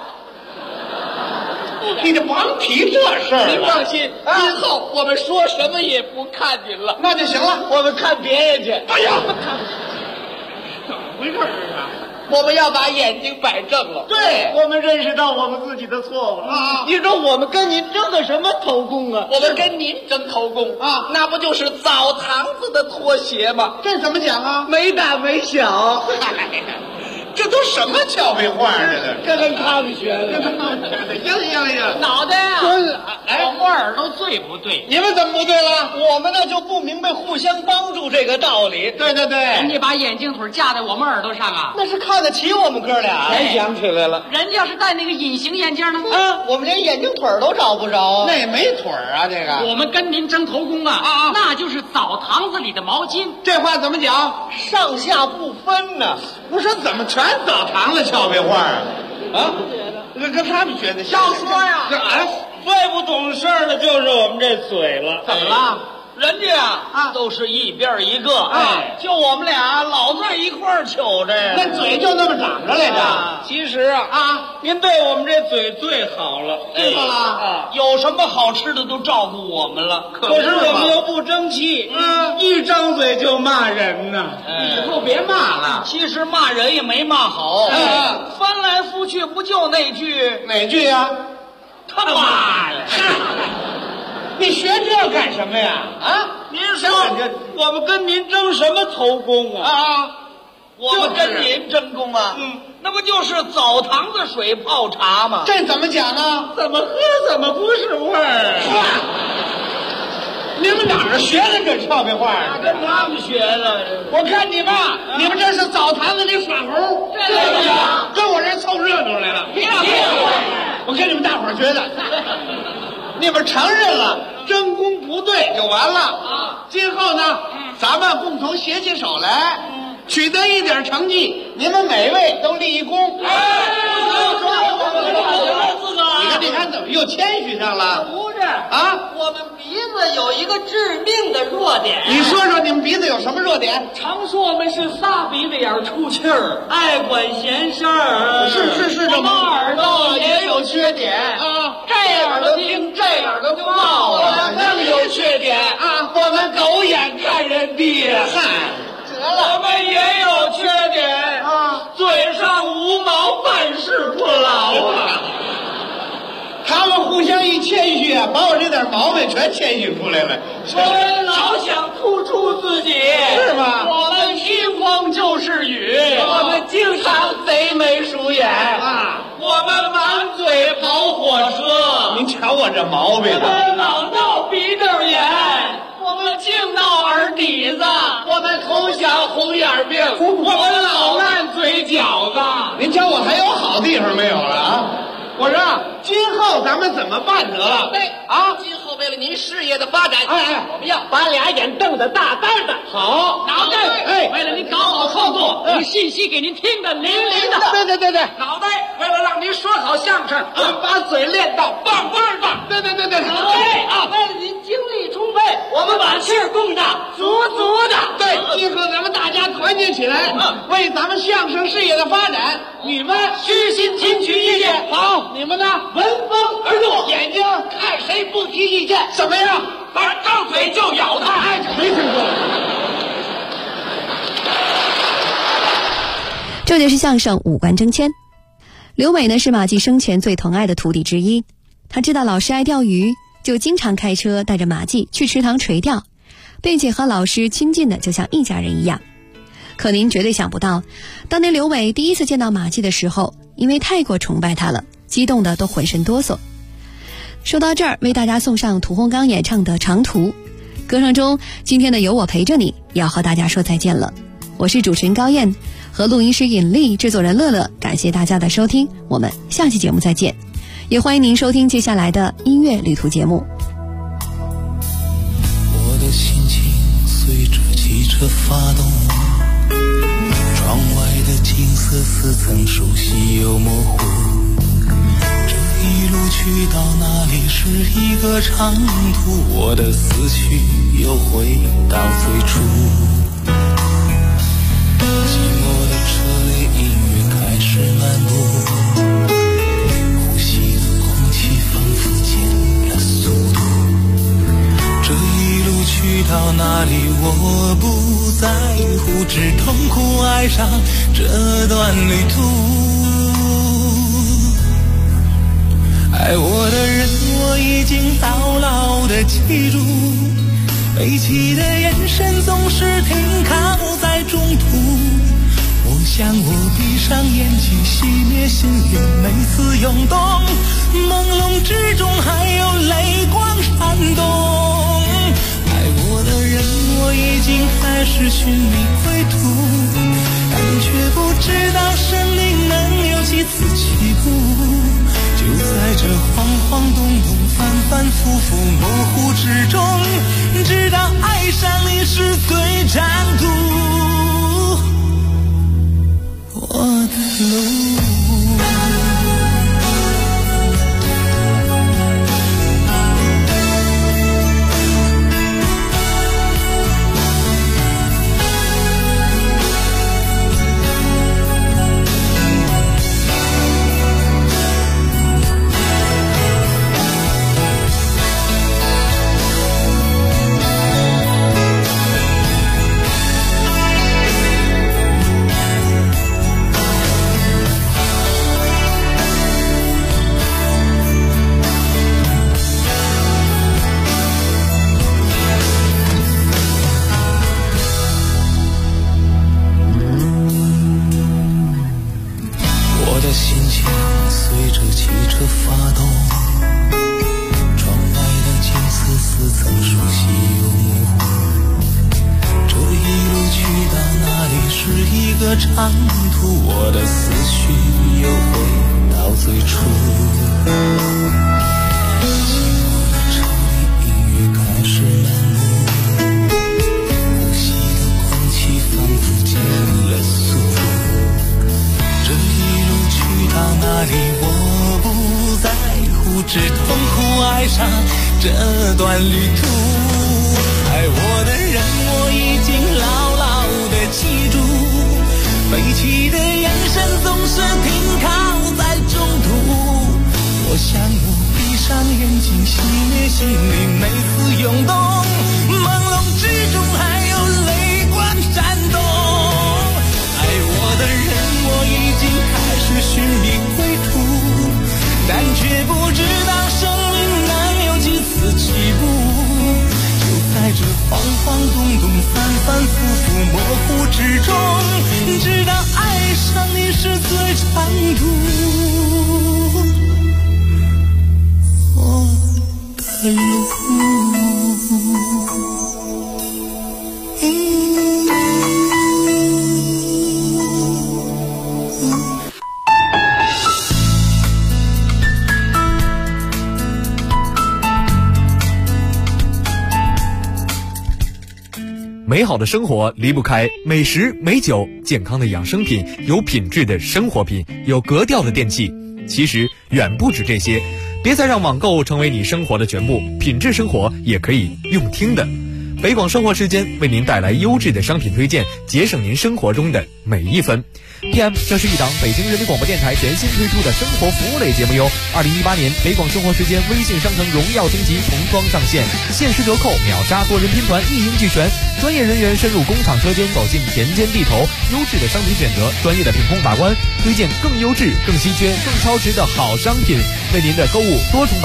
你就甭提这事儿了。 您放心，今后我们说什么也不看您了。 那就行了， 我们看别人去。 哎呀，怎么回事啊？ 我们要把眼睛摆正了。 对， 我们认识到我们自己的错误了啊！你说我们跟您争个什么头功啊？我们跟您争头功啊，那不就是澡堂子的拖鞋吗？ 这怎么讲啊？ 没大没小。 这都什么俏皮话啊？ 这跟他们学的。 行， 脑袋啊！我耳朵对不对？ 你们怎么不对了？ 我们呢就不明白互相帮助这个道理。 对， 人家把眼镜腿架在我们耳朵上啊， 那是看得起我们哥俩。 才想起来了， 人家要是戴那个隐形眼镜呢？ 我们连眼睛腿都找不着。 那没腿啊，这个。 我们跟您争头功啊，那就是澡堂子里的毛巾。 这话怎么讲？ 上下不分呢。 不是怎么全澡堂子俏皮话啊？跟他们学的。 要说呀，最不懂事的就是我们这嘴了。 怎么了？ 人家都是一边一个，就我们俩老在一块儿瞅着呀。 那嘴就那么长着来着。 其实您对我们这嘴最好了， 知道了。 有什么好吃的都照顾我们了。可是我们又不争气，一张嘴就骂人呢。 以后别骂了。 其实骂人也没骂好，翻来覆去不就那句？ 哪句呀？ 他妈呀！ 你学这干什么呀？ 您说我们跟您争什么头功啊？我们跟您争功啊？那不就是澡堂子水泡茶吗？ 这怎么讲啊？ 怎么喝怎么不是味儿？ 你们哪儿学的这俏皮话啊？ 跟他们学的。 我看你们这是澡堂子里耍猴，跟我这凑热闹来了。我跟你们大伙儿觉得，你们承认了争功不对就完了。今后呢，咱们共同携起手来，取得一点成绩，你们每位都立一功。你看怎么又谦虚上了？ 不是我们鼻子有一个致命的弱点。 你说说你们鼻子有什么弱点？ 常说我们是仨鼻子眼出气儿，爱管闲事儿。 是我们耳朵也有缺点这耳朵听，这耳朵就冒了。更有缺点我们狗眼看人低。我们也有缺点嘴上无毛，办事不牢他们互相一谦虚把我这点毛病全谦虚出来了。 我们老想突出自己， 是吗？ 我们听风就是雨，我们经常贼眉鼠眼我们满嘴跑火车。 您瞧我这毛病我们老闹鼻窦炎，我们净闹耳底子，我们头想红眼病，我们老烂嘴角子。 您瞧我还有好地方没有了我说今后咱们怎么办得了？ 今后为了您事业的发展，我们要把俩眼瞪得大大的。 好， 脑袋，为了您搞好创作，把信息给您听得灵灵的。 对。 脑袋，为了让您说好相声，我们把嘴练到棒棒的。 对。 脑袋为了您精力充沛，我们把气儿供得足足的。 对，今后咱们大家团结起来，为咱们相声事业的发展，你们虚心听取意见。 好，你们呢？ 闻风而动，眼睛看谁不提意见， 怎么样？ 咱张嘴就咬他。 没听过。 这就是相声五官争谦。刘伟呢是马季生前最疼爱的徒弟之一，他知道老师爱钓鱼，就经常开车带着马季去池塘垂钓，并且和老师亲近的就像一家人一样。可您绝对想不到，当年刘伟第一次见到马季的时候，因为太过崇拜他了，激动的都浑身哆嗦。说到这儿，为大家送上屠洪刚演唱的《长途》。歌声中，今天的有我陪着你也要和大家说再见了。我是主持人高燕，和录音师尹丽，制作人乐乐，感谢大家的收听，我们下期节目再见。也欢迎您收听接下来的音乐旅途节目。 我的心情随着汽车发动，窗外的景色似曾熟悉又模糊，这一路去到哪里是一个长途，我的思绪又回到最初。 我不在乎，只痛苦爱上这段旅途。爱我的人我已经牢牢地记住，悲戚的眼神总是停靠在中途。我想我闭上眼睛熄灭心灵每次涌动，朦胧之中还有泪光闪动。爱我的人我已经开始寻觅归途，但却不知道生命能有几次起步。就在这晃晃动动反反复复模糊之中，直到爱上你是最长途我的路。长途，我的思绪又回到最初。寂寞的车里，音乐开始漫步，呼吸的空气仿佛减了速度。这一路去到哪里，我不在乎，只痛苦爱上这段旅途。爱我的人，我已经牢牢地记住。悲戚的眼神总是停靠在中途，我想我闭上眼睛熄灭心里每次涌动，朦胧之中还有泪光闪动。爱我的人我已经开始寻觅归途，但却不知道生命能有几次起步。在这晃晃动动反反复复模糊之中，直到爱上你是最长途我的路。 美好的生活离不开美食美酒，健康的养生品，有品质的生活品，有格调的电器。其实远不止这些，别再让网购成为你生活的全部，品质生活也可以用听的。北广生活时间为您带来优质的商品推荐，节省您生活中的每一分。PM， 这是一档北京人民广播电台全新推出的生活服务类节目哟。2018年北广生活时间微信商城荣耀升级重装上线，限时折扣，秒杀多人拼团，一应俱全。专业人员深入工厂车间，走进田间地头，优质的商品选择，专业的品控把关，推荐更优质、更稀缺、更超值的好商品，为您的购物多重把